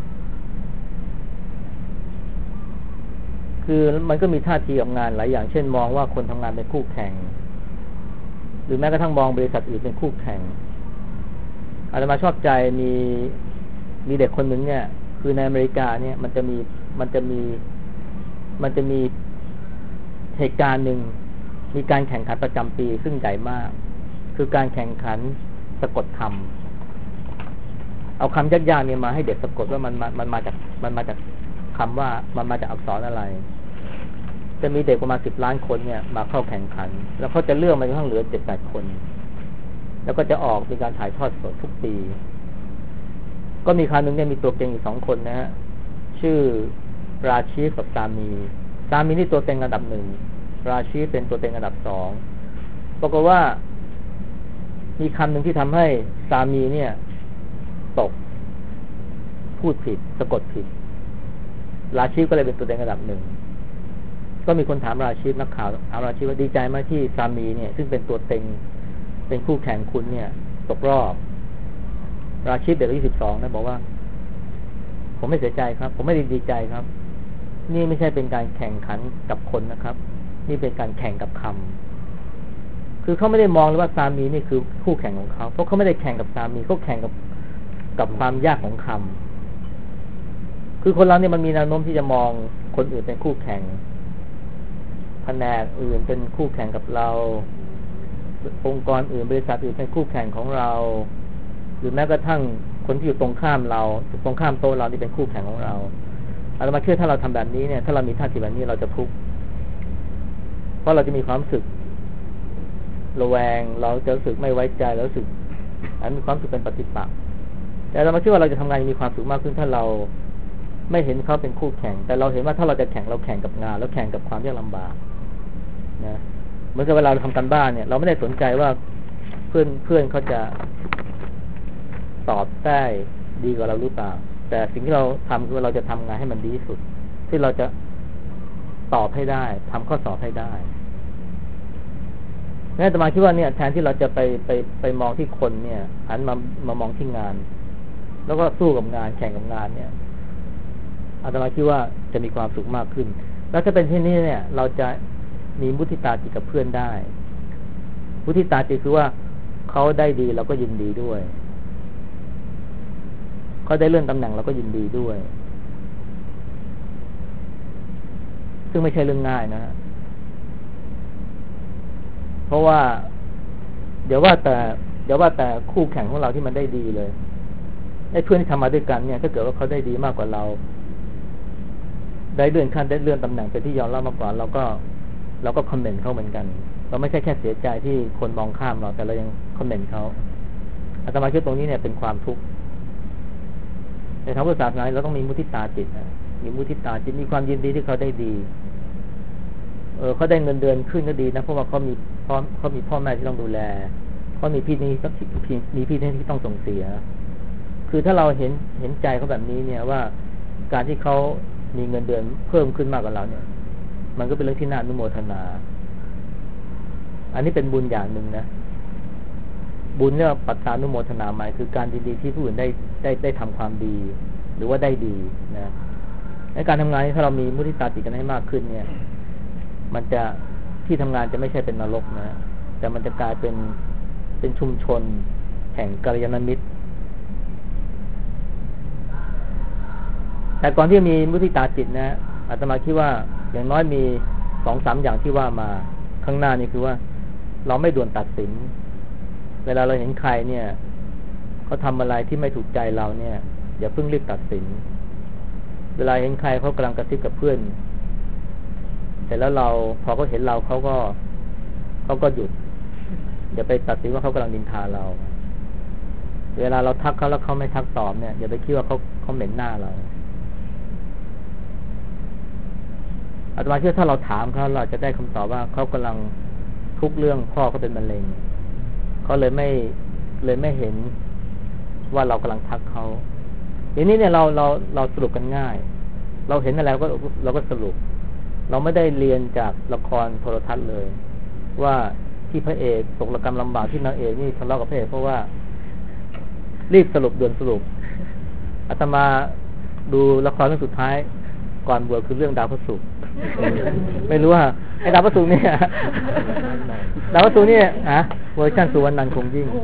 คือมันก็มีท่าทีกับงานหลายอย่างเช่นมองว่าคนทำงานเป็นคู่แข่งหรือแม้กระทั่งมองบริษัทอื่นเป็นคู่แข่งอาตมาชอบใจมีเด็กคนหนึ่งเนี่ยคือในอเมริกาเนี่ยมันจะมีเหตุการณ์หนึ่งมีการแข่งขันประจำปีซึ่งใหญ่มากคือการแข่งขันสะกดคำเอาคำยากๆเนี่ยมาให้เด็กสะกดว่ามันมาจากคำว่ามันมาจากอักษรอะไรจะมีเด็กประมาณ10 ล้านคนเนี่ยมาเข้าแข่งขันแล้วเขาจะเลือกมาจนกระทั่งเหลือ 7-8 คนแล้วก็จะออกมีการถ่ายทอดสดทุกปีก็มีคราวนึงเนี่ยมีตัวเก่งอีก2 คนนะฮะชื่อราชีฟกับซามีนี่ตัวเต็งอันดับ1ราชีฟเป็นตัวเต็งอันดับ2ปรากฏว่ามีคำหนึ่งที่ทำให้ซามีเนี่ยตกพูดผิดสะกดผิดราชีฟก็เลยเป็นตัวเต็งอันดับ1ก็มีคนถามราชีฟนักข่าวถามราชีฟว่าดีใจไหมที่ซามีเนี่ยซึ่งเป็นตัวเต็งเป็นคู่แข่งคุณเนี่ยตกรอบราชีพเด็กอายุ12นะบอกว่าผมไม่เสียใจครับผมไม่ดีใจครับนี่ไม่ใช่เป็นการแข่งขันกับคนนะครับนี่เป็นการแข่งกับคำคือเขาไม่ได้มองเลยว่าสามีนี่คือคู่แข่งของเขาเพราะเขาไม่ได้แข่งกับสามีเขาแข่งกับความยากของคำคือคนเราเนี่ยมันมีแนวโน้มที่จะมองคนอื่นเป็นคู่แข่งแผนกอื่นเป็นคู่แข่งกับเราองค์กรอื่นบริษัทอื่นเป็นคู่แข่งของเราหรือแม้กระทั่งคนที่อยู่ตรงข้ามเราตรงข้ามโต๊ะเรานี่เป็นคู่แข่งของเราอาตมาเชื่อถ้าเราทำแบบนี้เนี่ยถ้าเรามีท่าทีแบบนี้เราจะทุกข์เพราะเราจะมีความรู้สึกระแวงเราจะรู้สึกไม่ไว้ใจเรารู้สึกมีความรู้สึกเป็นปฏิปักษ์แต่อาตมาเชื่อว่าเราจะทำงานมีความสุขมากขึ้นถ้าเราไม่เห็นเขาเป็นคู่แข่งแต่เราเห็นว่าถ้าเราจะแข่งเราแข่งกับงานแล้วแข่งกับความยากลำบากนะเหมือนกับเวลาเราทำการบ้านเนี่ยเราไม่ได้สนใจว่าเพื่อนเขาจะตอบได้ดีกว่าเราหรือเปล่าแต่สิ่งที่เราทำคือเราจะทำงานให้มันดีที่สุดที่เราจะตอบให้ได้ทำข้อสอบให้ได้งั้นอาตมาคิดว่าเนี่ยแทนที่เราจะไปมองที่คนเนี่ยหันมามองที่งานแล้วก็สู้กับงานแข่งกับงานเนี่ยอาตมาคิดว่าจะมีความสุขมากขึ้นแล้วถ้าเป็นที่นี้เนี่ยเราจะมีมุทิตาจิตกับเพื่อนได้มุทิตาจิตคือว่าเขาได้ดีเราก็ยินดีด้วยเขาได้เลื่อนตำแหน่งเราก็ยินดีด้วยซึ่งไม่ใช่เรื่องง่ายนะเพราะว่าเดี๋ยวว่าแต่คู่แข่งของเราที่มันได้ดีเลยไอ้เพื่อนที่ทำมาด้วยกันเนี่ยถ้าเกิดว่าเขาได้ดีมากกว่าเราได้เลื่อนขั้นได้เลื่อนตำแหน่งเป็นที่ยอมรับมากกว่าเราก็คอมเมนต์เขาเหมือนกันเราไม่ใช่แค่เสียใจที่คนมองข้ามเราแต่เรายังคอมเมนต์เขาอาตมาคิดตรงนี้เนี่ยเป็นความทุกข์ในทางพุทธศาสนาเราต้องมีมุทิตาจิตนะมีมุทิตาจิตมีความยินดีที่เขาได้ดีเขาได้เงินเดือนขึ้นก็ดีนะเพราะว่าเขามีพ่อแม่ที่ต้องดูแลเขามีพี่นี้ที่ต้องส่งเสียคือถ้าเราเห็นใจเขาแบบนี้เนี่ยว่าการที่เขามีเงินเดือนเพิ่มขึ้นมากกว่าเราเนี่ยมันก็เป็นเรื่องที่น่าอนุโมทนาอันนี้เป็นบุญอย่างหนึ่งนะบุญเนี่ยปัตตานุโมทนาหมายคือการยินดีที่ผู้อื่นได้ทำความดีหรือว่าได้ดีนะในการทำงานถ้าเรามีมุทิตาจิตกันให้มากขึ้นเนี่ยมันจะที่ทำงานจะไม่ใช่เป็นนรกนะแต่มันจะกลายเป็นชุมชนแห่งกัลยาณมิตรแต่ก่อนที่มีมุทิตาจิตนะอาตมาคิดว่าอย่างน้อยมี 2-3 อย่างที่ว่ามาข้างหน้านี่คือว่าเราไม่ด่วนตัดสินเวลาเราเห็นใครเนี่ยเขาทำอะไรที่ไม่ถูกใจเราเนี่ยอย่าเพิ่งรีบตัดสินเวลาเห็นใครเขากำลังกระซิบกับเพื่อนเสร็จแล้วเราพอเขาเห็นเราเขาก็หยุดอย่าไปตัดสินว่าเขากำลังนินทาเราเวลาเราทักเขาแล้วเขาไม่ทักตอบเนี่ยอย่าไปคิดว่าเขาเหม็นหน้าเราอาตมาเชื่อถ้าเราถามเขาเราจะได้คำตอบว่าเขากำลังทุกข์เรื่องพ่อเขาเป็นมะเร็งเขาเลยไม่เห็นว่าเรากำลังทักเขาอย่างนี้เนี่ยเราสรุปกันง่ายเราเห็นอะไรเราก็สรุปเราไม่ได้เรียนจากละครโทรทัศน์เลยว่าที่พระเอกตกระกำลำบากที่นางเอกนี่ทะเลาะกับพระเอกเพราะว่ารีบสรุปด่วนสรุปอาตมาดูละครเรื่องสุดท้ายก่อนบวชคือเรื่องดาวพระศุกร์ไม่รู้ว่าไอ้ดาวพระศุกร์เนี่ยดาวพระศุกร์เนี่ยเวอร์ชันสุวรรณันท์คงยิ่ง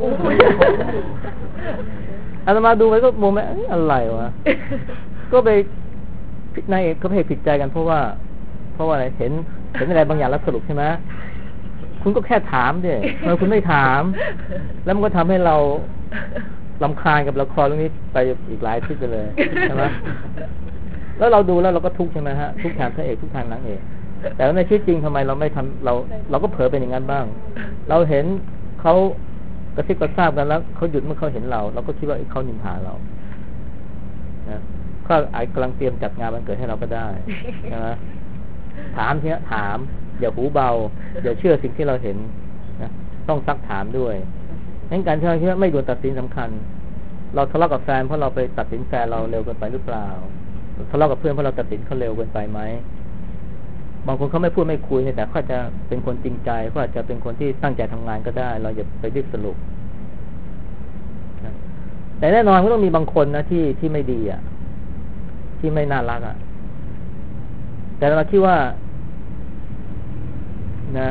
อาตมาดูไปก็มองไปอะไรวะก็ไปนายเอกกับพระเอกผิดใจกันเพราะว่าอะไรเห็นอะไรบางอย่างแล้วสรุปใช่ไหมคุณก็แค่ถามดิทำไมคุณไม่ถามแล้วมันก็ทำให้เรารำคาญกับละครเรื่องนี้ไปอีกหลายอาทิตย์ไปเลยใช่ไหมแล้วเราดูแล้วเราก็ทุกข์ใช่ไหมฮะทุกข์แทนพระเอกทุกข์แทนนางเอกแต่ในชีวิตจริงทำไมเราไม่ทำเราก็เผลอเป็นอย่างนั้นบ้างเราเห็นเขากระซิบกระซาบกันแล้วเขาหยุดเมื่อเขาเห็นเราก็คิดว่าเขานินทาเรานะเขาอาจกำลังเตรียมจัดงานวันเกิดให้เราก็ได้ใช่ไหมถามทีนี้ถามอย่าหูเบาอย่าเชื่อสิ่งที่เราเห็นนะต้องซักถามด้วยงั้นการที่เราคิดว่าไม่ด่วนตัดสินสำคัญเราทะเลาะกับแฟนเพราะเราไปตัดสินแฟนเราเร็วเกินไปหรือเปล่าทะเลาะกับเพื่อนเพราะเราตัดสินเขาเร็วเกินไปไหมบางคนเขาไม่พูดไม่คุยแต่เขาจะเป็นคนจริงใจเขาอาจจะเป็นคนที่ตั้งใจทำงานก็ได้เราอย่าไปรีบสรุปแต่แน่นอนก็ต้องมีบางคนนะที่ไม่ดีที่ไม่น่ารักแต่เราคิดว่านะ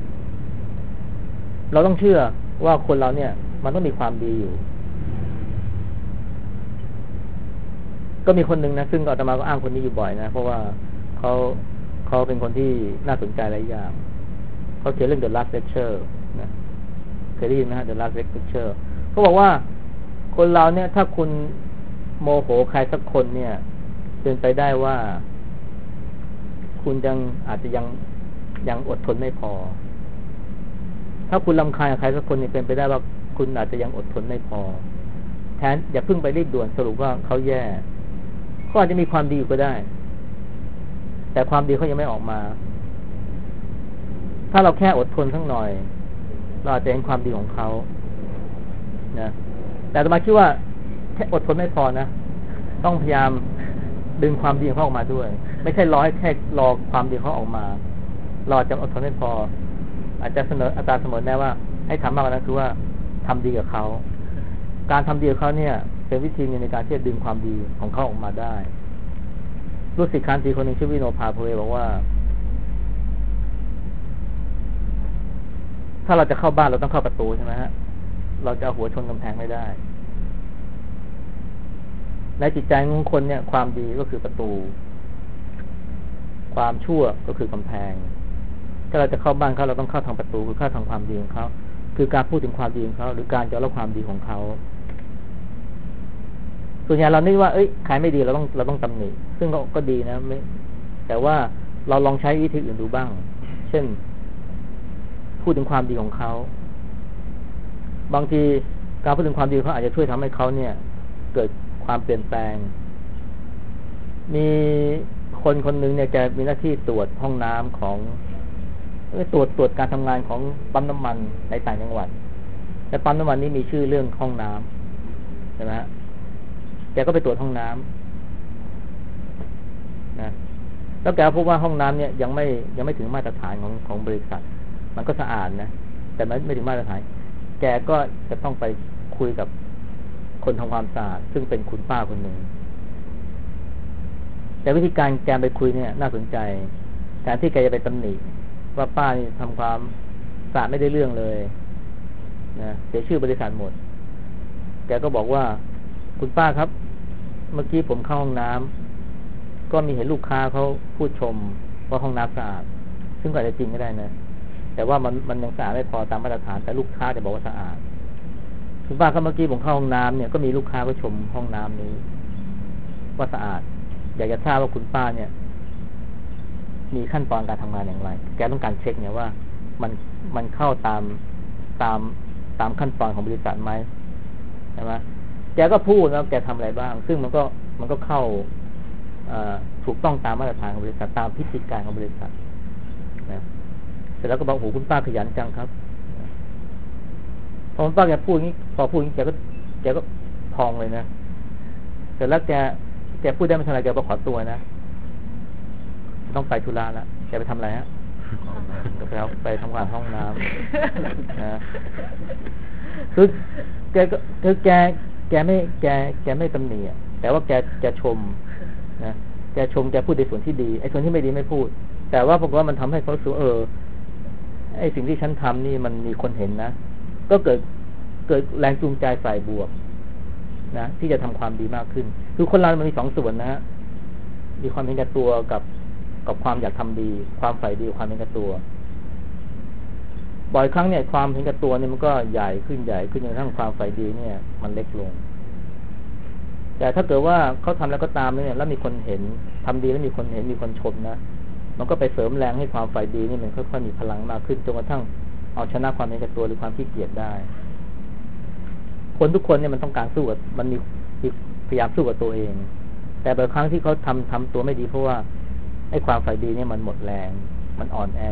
เราต้องเชื่อว่าคนเราเนี่ยมันต้องมีความดีอยู่ก็มีคนหนึ่งนะซึ่งอาตมาก็อ้างคนนี้อยู่บ่อยนะเพราะว่าเขาเป็นคนที่น่าสนใจหลายอย่างเขาเขียนเรื่อง The Last Lecture นะเคยได้ยินไหมฮะ The Last Lecture เขาบอกว่าคนเราเนี่ยถ้าคุณโมโหใครสักคนเนี่ยเป็นไปได้ว่าคุณอาจจะยังอดทนไม่พอถ้าคุณรำคาญใครสักคนเนี่ยเป็นไปได้ว่าคุณอาจจะยังอดทนไม่พอแทนอย่าเพิ่งไปรีบด่วนสรุปว่าเขาแย่ขก็อาจจะมีความดีอยู่ก็ได้ แต่ความดีเขายังไม่ออกมา ถ้าเราแค่อดทนสักหน่อยเราอาจจะเห็นความดีของเขานะแต่อาตมาคิดว่าแค่อดทนไม่พอนะต้องพยายามดึงความดีของเขาออกมาด้วยไม่ใช่รอให้แค่รอความดีเขาออกมาเราจะอดทนไม่พออาจจะเสนออาจารย์เสมอแน่ว่าให้ทำมากกว่านั้นคือว่าทำดีกับเขาการทำดีกับเขาเนี่ยเป็นวิธีนึงในการที่จะดึงความดีของเขาออกมาได้ลูกศิษย์คานธีคนหนึ่งชื่อวิโนภาโพเวบอกว่าถ้าเราจะเข้าบ้านเราต้องเข้าประตูใช่ไหมฮะเราจะเอาหัวชนกำแพงไม่ได้ในจิตใจของคนเนี่ยความดีก็คือประตูความชั่วก็คือกำแพงถ้าเราจะเข้าบ้านเขาเราต้องเข้าทางประตูคือเข้าทางความดีของเขาคือการพูดถึงความดีของเขาหรือการยอมรับความดีของเขาส่วนใหญ่เรานึกว่าเอ้ยใครไม่ดีเราต้องตำหนิซึ่งก็ดีนะไม่แต่ว่าเราลองใช้วิธีอื่นดูบ้างเช่นพูดถึงความดีของเขาบางทีการพูดถึงความดีเขาอาจจะช่วยทำให้เขาเนี่ยเกิดความเปลี่ยนแปลงมีคนหนึ่งเนี่ยแกมีหน้าที่ตรวจห้องน้ำของตรวจการทำงานของปั๊มน้ำมันในต่างจังหวัดแต่ปั๊มน้ำมันนี้มีชื่อเรื่องห้องน้ำใช่ไหมฮะแกก็ไปตรวจห้องน้ำนะแล้วแกพบว่าห้องน้ำเนี่ยยังไม่ถึงมาตรฐานของบริษัทมันก็สะอาดนะแต่ไม่ถึงมาตรฐานแกก็จะต้องไปคุยกับคนทำความสะอาดซึ่งเป็นคุณป้าคนหนึ่งแต่วิธีการแกไปคุยเนี่ยน่าสนใจแทนที่แกจะไปตำหนิว่าป้านี่ทำความสะอาดไม่ได้เรื่องเลยนะเสียชื่อบริษัทหมดแกก็บอกว่าคุณป้าครับเมื่อกี้ผมเข้าห้องน้ำก็มีเห็นลูกค้าเขาพูดชมว่าห้องน้ำสะอาดซึ่งก็อาจจะจริงก็ได้นะแต่ว่ามันยังสะอาดไม่พอตามมาตรฐานแต่ลูกค้าจะบอกว่าสะอาดคุณป้าครับเมื่อกี้ผมเข้าห้องน้ำเนี่ยก็มีลูกค้าก็ชมห้องน้ำนี้ว่าสะอาดอยากจะทราบว่าคุณป้าเนี่ยมีขั้นตอนการทำงานอย่างไรแกต้องการเช็คเนี่ยว่ามันเข้าตามขั้นตอนของบริษัทไหมใช่ไหมแกก็พูดแล้วแกทำอะไรบ้างซึ่งมันก็เข้าถูกต้องตามมาตรฐานของบริษัทตามพิธีการของบริษัทนะเสร็จแล้วก็บอกโหคุณป้าขยันจังครับพอคุณป้าแกพูดงี้พอพูดงี้แกก็พองเลยนะเสร็จแล้วแกพูดได้ไม่ทันไรแกก็ขอตัวนะต้องไปธุระแล้วแกไปทำอะไรฮะไปทำงานห้องน้ำนะคือแกไม่ตำหนิแต่ว่าแกชมนะแกชมแกพูดในส่วนที่ดีไอ้ส่วนที่ไม่ดีไม่พูดแต่ว่าผมว่ามันทำให้เขารู้สึกไอ้สิ่งที่ฉันทำนี่มันมีคนเห็นนะก็เกิดแรงจูงใจฝ่ายบวกนะที่จะทำความดีมากขึ้นคือคนเรามันมีสองส่วนนะฮะมีความเห็นแก่ตัวกับความอยากทำดีความใฝ่ดีความเห็นแก่ตัวบ่อยครั้งเนี่ยความเห็นแก่ตัวเนี่ยมันก็ใหญ่ขึ้นจนกระทั่งความใฝ่ดีเนี่ยมันเล็กลงแต่ถ้าเกิดว่าเขาทำแล้วก็ตามเนี่ยแล้วมีคนเห็นทำดีแล้วมีคนเห็นมีคนชมนะมันก็ไปเสริมแรงให้ความใฝ่ดีนี่มันค่อยๆมีพลังมากขึ้นจนกระทั่งเอาชนะความเห็นแก่ตัวหรือความขี้เกียจได้คนทุกคนเนี่ยมันต้องการสู้กับมันมีพยายามสู้กับตัวเองแต่บางครั้งที่เขาทำตัวไม่ดีเพราะว่าไอ้ความใฝ่ดีเนี่ยมันหมดแรงมันอ่อนแอ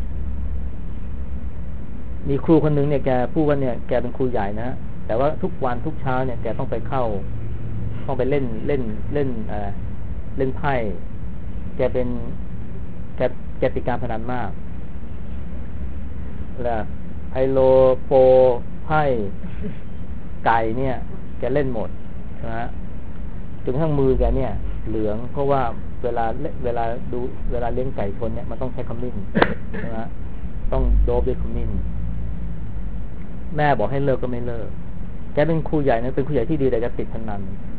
มีครูคนหนึ่งเนี่ยแกพูดว่าเนี่ยแกเป็นครูใหญ่นะแต่ว่าทุกวันทุกเช้าเนี่ยแกต้องไปเล่นไพ่แกติดการพนันมากแล้วไฮโลโปไพ่ไก่เนี่ยแกเล่นหมดนะจนกระทั่งมือแกเนี่ยเหลืองเพราะว่าเวลาเลี้ยงไก่ชนเนี่ยมันต้องใช้ขมิ้นนะต้องโดบด้วยขมิ้นแม่บอกให้เลิกก็ไม่เลิกแกเป็นครูใหญ่นะเป็นครูใหญ่ที่ดีแต่แกติดพนัน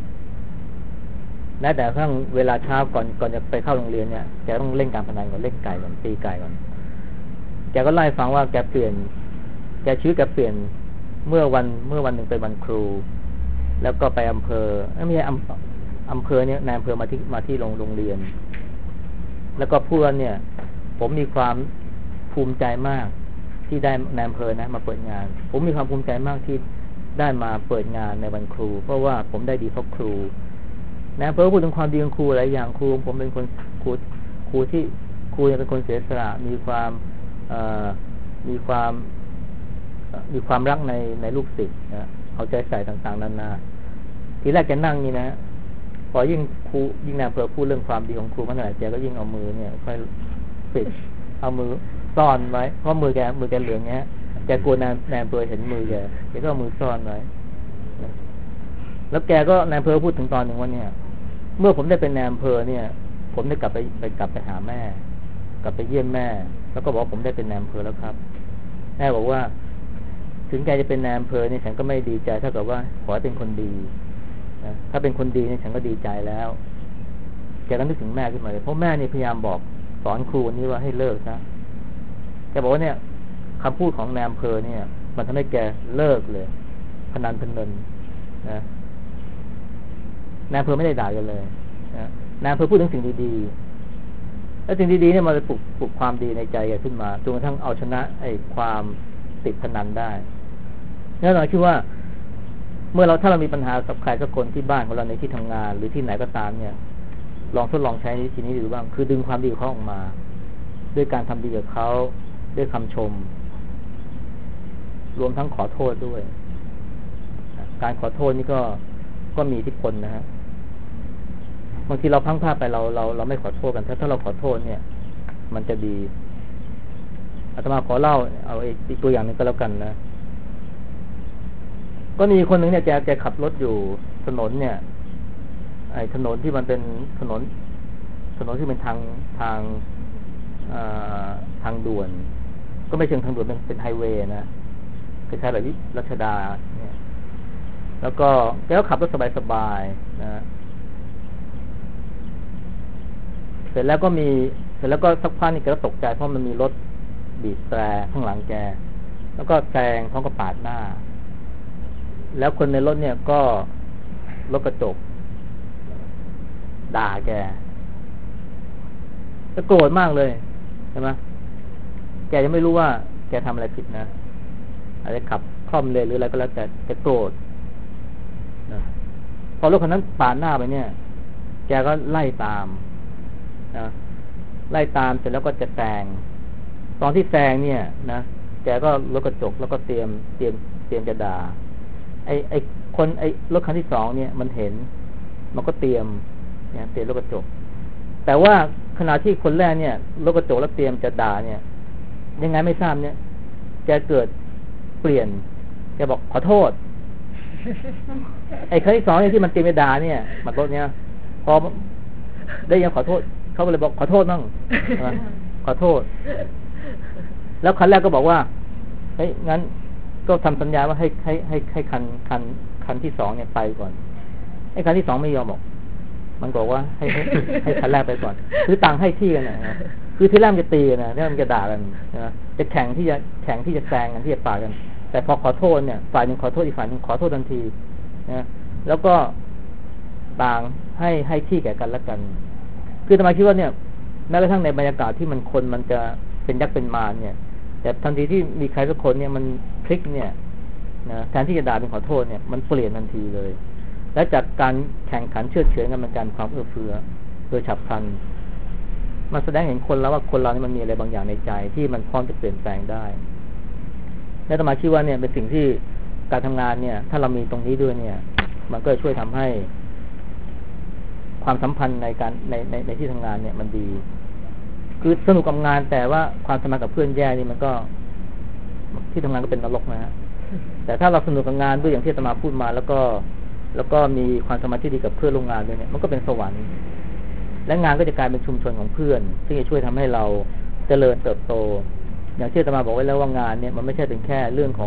และแต่ทั้งเวลาเช้าก่อนจะไปเข้าโรงเรียนเนี่ยแกต้องเล่นการพนันก่อนเล่นไก่ก่อนตีไก่ก่อนแกก็ไล่ฟังว่าแกเปลี่ยนเมื่อวันหนึ่งเป็นวันครูแล้วก็ไปอำเภอไม่ใช่อำเภอเนี่ยนายอำเภอมาที่โรงเรียนแล้วก็พูดเนี่ยผมมีความภูมิใจมากที่ได้นายอำเภอนะมาเปิดงานผมมีความภูมิใจมากที่ได้มาเปิดงานในวันครูเพราะว่าผมได้ดีเพราะครูนะเพื่อพูดถึงความดีของครูหลายอย่างครูผมเป็นคนครูที่ครูเนี่ยเป็นคนเสียสละมีความมีความรักในลูกศิษย์นะเอาใจใส่ต่างๆนานาทีแรกแกนั่งนี่นะพอยิ่งครูยิ่งนายอำเภอพูดเรื่องความดีของครูเมื่อไหร่แกก็ยิ่งเอามือเนี่ยค่อยปิดเอามือซ่อนไว้เพราะมือแกเหลืองเงี้ยแกกลัวนายอำเภอเห็นมือแกก็เอามือซ่อนไว้แล้วแกก็นายอำเภอพูดถึงตอนหนึ่งว่าเนี่ยเมื่อผมได้เป็นนายอำเภอเนี่ย ผมได้กลับไปหาแม่กลับไปเยี่ยมแม่แล้วก็บอกผมได้เป็นนายอำเภอแล้วครับแม่บอกว่าถึงแกจะเป็นนายอำเภอเนี่ยฉันก็ไม่ดีใจเท่ากับว่าขอให้เป็นคนดีนะถ้าเป็นคนดีเนี่ยฉันก็ดีใจแล้วแกก็นึกถึงแม่ขึ้นมาเลยเพราะแม่นี่พยายามบอกสอนครูวันนี้ว่าให้เลิกนะแกบอกว่าเนี่ยคำพูดของนายอำเภอเนี่ยมันทำให้แกเลิกเลยพนันนะนายอำเภอไม่ได้ด่ากันเลยนะนายอำเภอพูดถึงสิ่งดีๆแล้วสิ่งดีๆเนี่ยมันจะปลุกความดีในใจแกขึ้นมาจนกระทั่งเอาชนะไอ้ความติดพนันได้แล้วเราคิดว่าเมื่อถ้าเรามีปัญหากับใครสักคนที่บ้านของเราในที่ทำงานหรือที่ไหนก็ตามเนี่ยลองทดลองใช้วิธีนี้ดูบ้างคือดึงความดีของเขาออกมาด้วยการทำดีกับเขาด้วยคำชมรวมทั้งขอโทษด้วยการขอโทษนี่ก็มีอิทธิพลนะฮะบางทีเราพังพลาดไปเราไม่ขอโทษกันถ้าเราขอโทษเนี่ยมันจะดีอาตมาขอเล่าเอาอีกตัวอย่างนึงก็แล้วกันนะก็มีคนหนึ่งเนี่ยแกขับรถอยู่ถนนเนี่ยไอ้ถนนที่มันเป็นถนนที่เป็นทางด่วนก็ไม่เชิงทางด่วนเป็นไฮเวย์นะคล้ายๆแบบรัชดาเนี่ยแล้วก็แกก็ขับรถสบายๆนะเสร็จแล้วก็สักพักนี่แกก็ตกใจเพราะมันมีรถบีบแตรข้างหลังแกแล้วก็แซงพร้อมกับปาดหน้าแล้วคนในรถเนี่ยก็รถกระจกด่าแกก็โกรธมากเลยใช่ไหมแกยังไม่รู้ว่าแกทำอะไรผิดนะอาจจะขับคล่อมเลยหรืออะไรก็แล้วแต่แกโกรธนะพอรถคนนั้นปาดหน้าไปเนี่ยแกก็ไล่ตามนะไล่ตามเสร็จแล้วก็จะแซงตอนที่แซงเนี่ยนะแกก็รถกระจกแล้วก็เตรียมจะด่าไอ้รถคันที่สองเนี่ยมันเห็นมันก็เตรียมรถกระจกแต่ว่าขณะที่คนแรกเนี่ยรถกระจกแล้วเตรียมจะด่าเนี่ยยังไงไม่ทราบเนี่ยแกเกิดเปลี่ยนแกบอกขอโทษไอ้คันที่สองเนี่ยที่มันเตรียมจะด่าเนี่ยมันรถเนี่ยพอได้ยังขอโทษเขาเลยบอกขอโทษบ้างขอโทษแล้วคันแรกก็บอกว่าเฮ้ยงั้นก็ทำสัญญาว่าให้คันที่สองเนี่ยไปก่อนไอ้คันที่สองไม่ยอมบอกมันบอกว่าให้คันแรกไปก่อนคือต่างให้ที่กันนะคือที่แรกมันจะตีกันนะที่มันจะด่ากันนะจะแข่งที่จะแซงกันที่จะปาดกันแต่พอขอโทษเนี่ยฝ่ายหนึ่งขอโทษอีกฝ่ายหนึ่งขอโทษทันทีนะแล้วก็ต่างให้ที่แก่กันและกันคือทำไมคิดว่าเนี่ยแม้กระทั่งในบรรยากาศที่มันจะเป็นยักษ์เป็นมารเนี่ยแต่ทันทีที่มีใครสักคนเนี่ยมันพลิกเนี่ยนะแทนที่จะด่าเป็นขอโทษเนี่ยมันเปลี่ยนทันทีเลยและจากการแข่งขันเชื่อเฉือนกันมันการความเอื้อเฟื้อโดยฉับพลันมันแสดงเห็นคนแล้วว่าคนเรานี่มันมีอะไรบางอย่างในใจที่มันพร้อมจะเปลี่ยนแปลงได้และธรรมะคิดว่าเนี่ยเป็นสิ่งที่การทำงานเนี่ยถ้าเรามีตรงนี้ด้วยเนี่ยมันก็ช่วยทำให้ความสัมพันธ์ในที่ทำงานเนี่ยมันดีคือสนุกกับงานแต่ว่าความสัมพันธ์กับเพื่อนแย่นี่มันก็ที่ทำงานก็เป็นนรกนะฮะแต่ถ้าเราสนุกกับงานด้วยอย่างที่อาตมาพูดมาแล้วก็มีความสัมพันธ์ที่ดีกับเพื่อนร่วมงานด้วยเนี่ยมันก็เป็นสวรรค์และงานก็จะกลายเป็นชุมชนของเพื่อนซึ่งจะช่วยทำให้เราเจริญเติบโตอย่างที่อาตมาบอกไว้แล้วว่างานเนี่ยมันไม่ใช่เป็นแค่เรื่องของ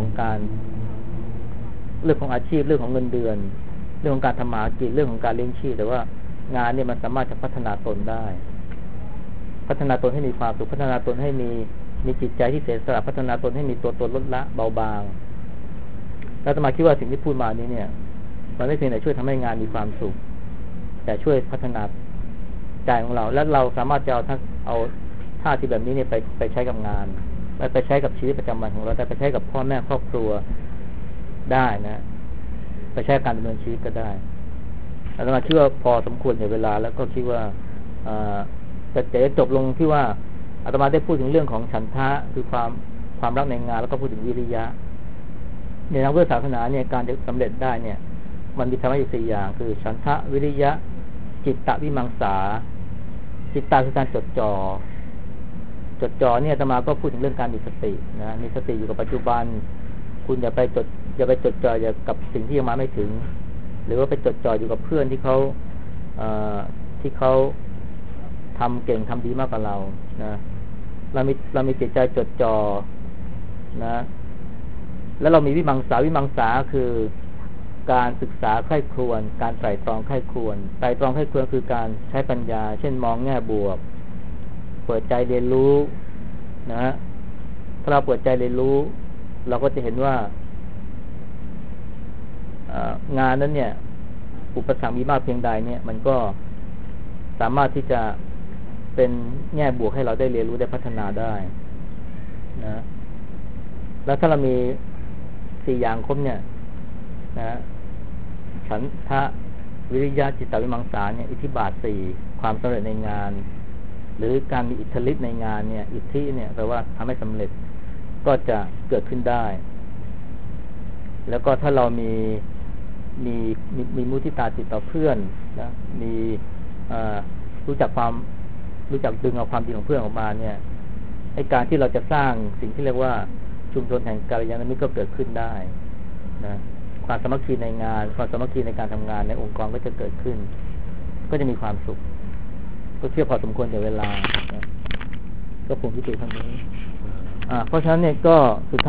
อาชีพเรื่องของเงินเดือนเรื่องของการทำมาหากินเรื่องของการเลี้ยงชีพแต่ว่างานเนี่ยมันสามารถจะพัฒนาตนได้พัฒนาตนให้มีความสุขพัฒนาตนให้มีจิตใจที่เสียสละพัฒนาตนให้มีตัวตนลดละเบาบางแล้วอาตมาคิดว่าสิ่งที่พูดมานี้เนี่ยมันไม่เพียงแต่ช่วยทำให้งานมีความสุขแต่ช่วยพัฒนาใจของเราและเราสามารถจะเอาท่าที่แบบนี้เนี่ยไปใช้กับงานไปใช้กับชีวิตประจำวันของเราแต่ไปใช้กับพ่อแม่ครอบครัวได้นะไปใช้การดำเนินชีวิตก็ได้อาตมาคิดว่าพอสมควรในเวลาแล้วก็คิดว่าจะจบลงที่ว่าอาตมาได้พูดถึงเรื่องของฉันทะคือความรักในงานแล้วก็พูดถึงวิริยะในทางพุทธศาสนาเนี่ยการจะสำเร็จได้เนี่ยมันมีธรรมะอยู่4อย่างคือฉันทะวิริยะจิตตวิมังสาจิตตคือการจดจ่อเนี่ยอาตมาก็พูดถึงเรื่องการมีสตินะมีสติอยู่กับปัจจุบันคุณอย่าไปจดจ่ออย่ากับสิ่งที่ยังมาไม่ถึงหรือว่าไปจดจ่ออยู่กับเพื่อนที่เขาทำเก่งทำดีมากกว่าเรานะเรามีจิตใจจดจ่อนะแล้วเรามีวิมังสาคือการศึกษาใคร่ครวญการไตร่ตรองใคร่ครวญคือการใช้ปัญญาเช่นมองแง่บวกเปิดใจเรียนรู้นะถ้าเราเปิดใจเรียนรู้เราก็จะเห็นว่างานนั้นเนี่ยอุปสรรคมีมากเพียงใดเนี่ยมันก็สามารถที่จะเป็นแง่บวกให้เราได้เรียนรู้ได้พัฒนาได้นะแล้วถ้าเรามี4อย่างครบเนี่ยนะฉันทะวิริยะจิตตวิมังสาเนี่ยอิทธิบาท4ความสำเร็จในงานหรือการมีอิทธิฤทธิ์ในงานเนี่ยอิทธิเนี่ยแปลว่าทำให้สำเร็จก็จะเกิดขึ้นได้แล้วก็ถ้าเรามีมุทิตาจิตต่อเพื่อนนะมีรู้จักดึงเอาความดีของเพื่อนออกมาเนี่ยไอ้การที่เราจะสร้างสิ่งที่เรียกว่าชุมชนแห่งกัลยาณมิตรก็เกิดขึ้นได้นะความสามัคคีในงานความสามัคคีในการทำงานในองค์กรก็จะเกิดขึ้นก็จะมีความสุขก็เชื่อพอสมควรในเวลานะก็คงที่ติดเท่านี้เพราะฉะนั้นเนี่ยก็สุดท้าย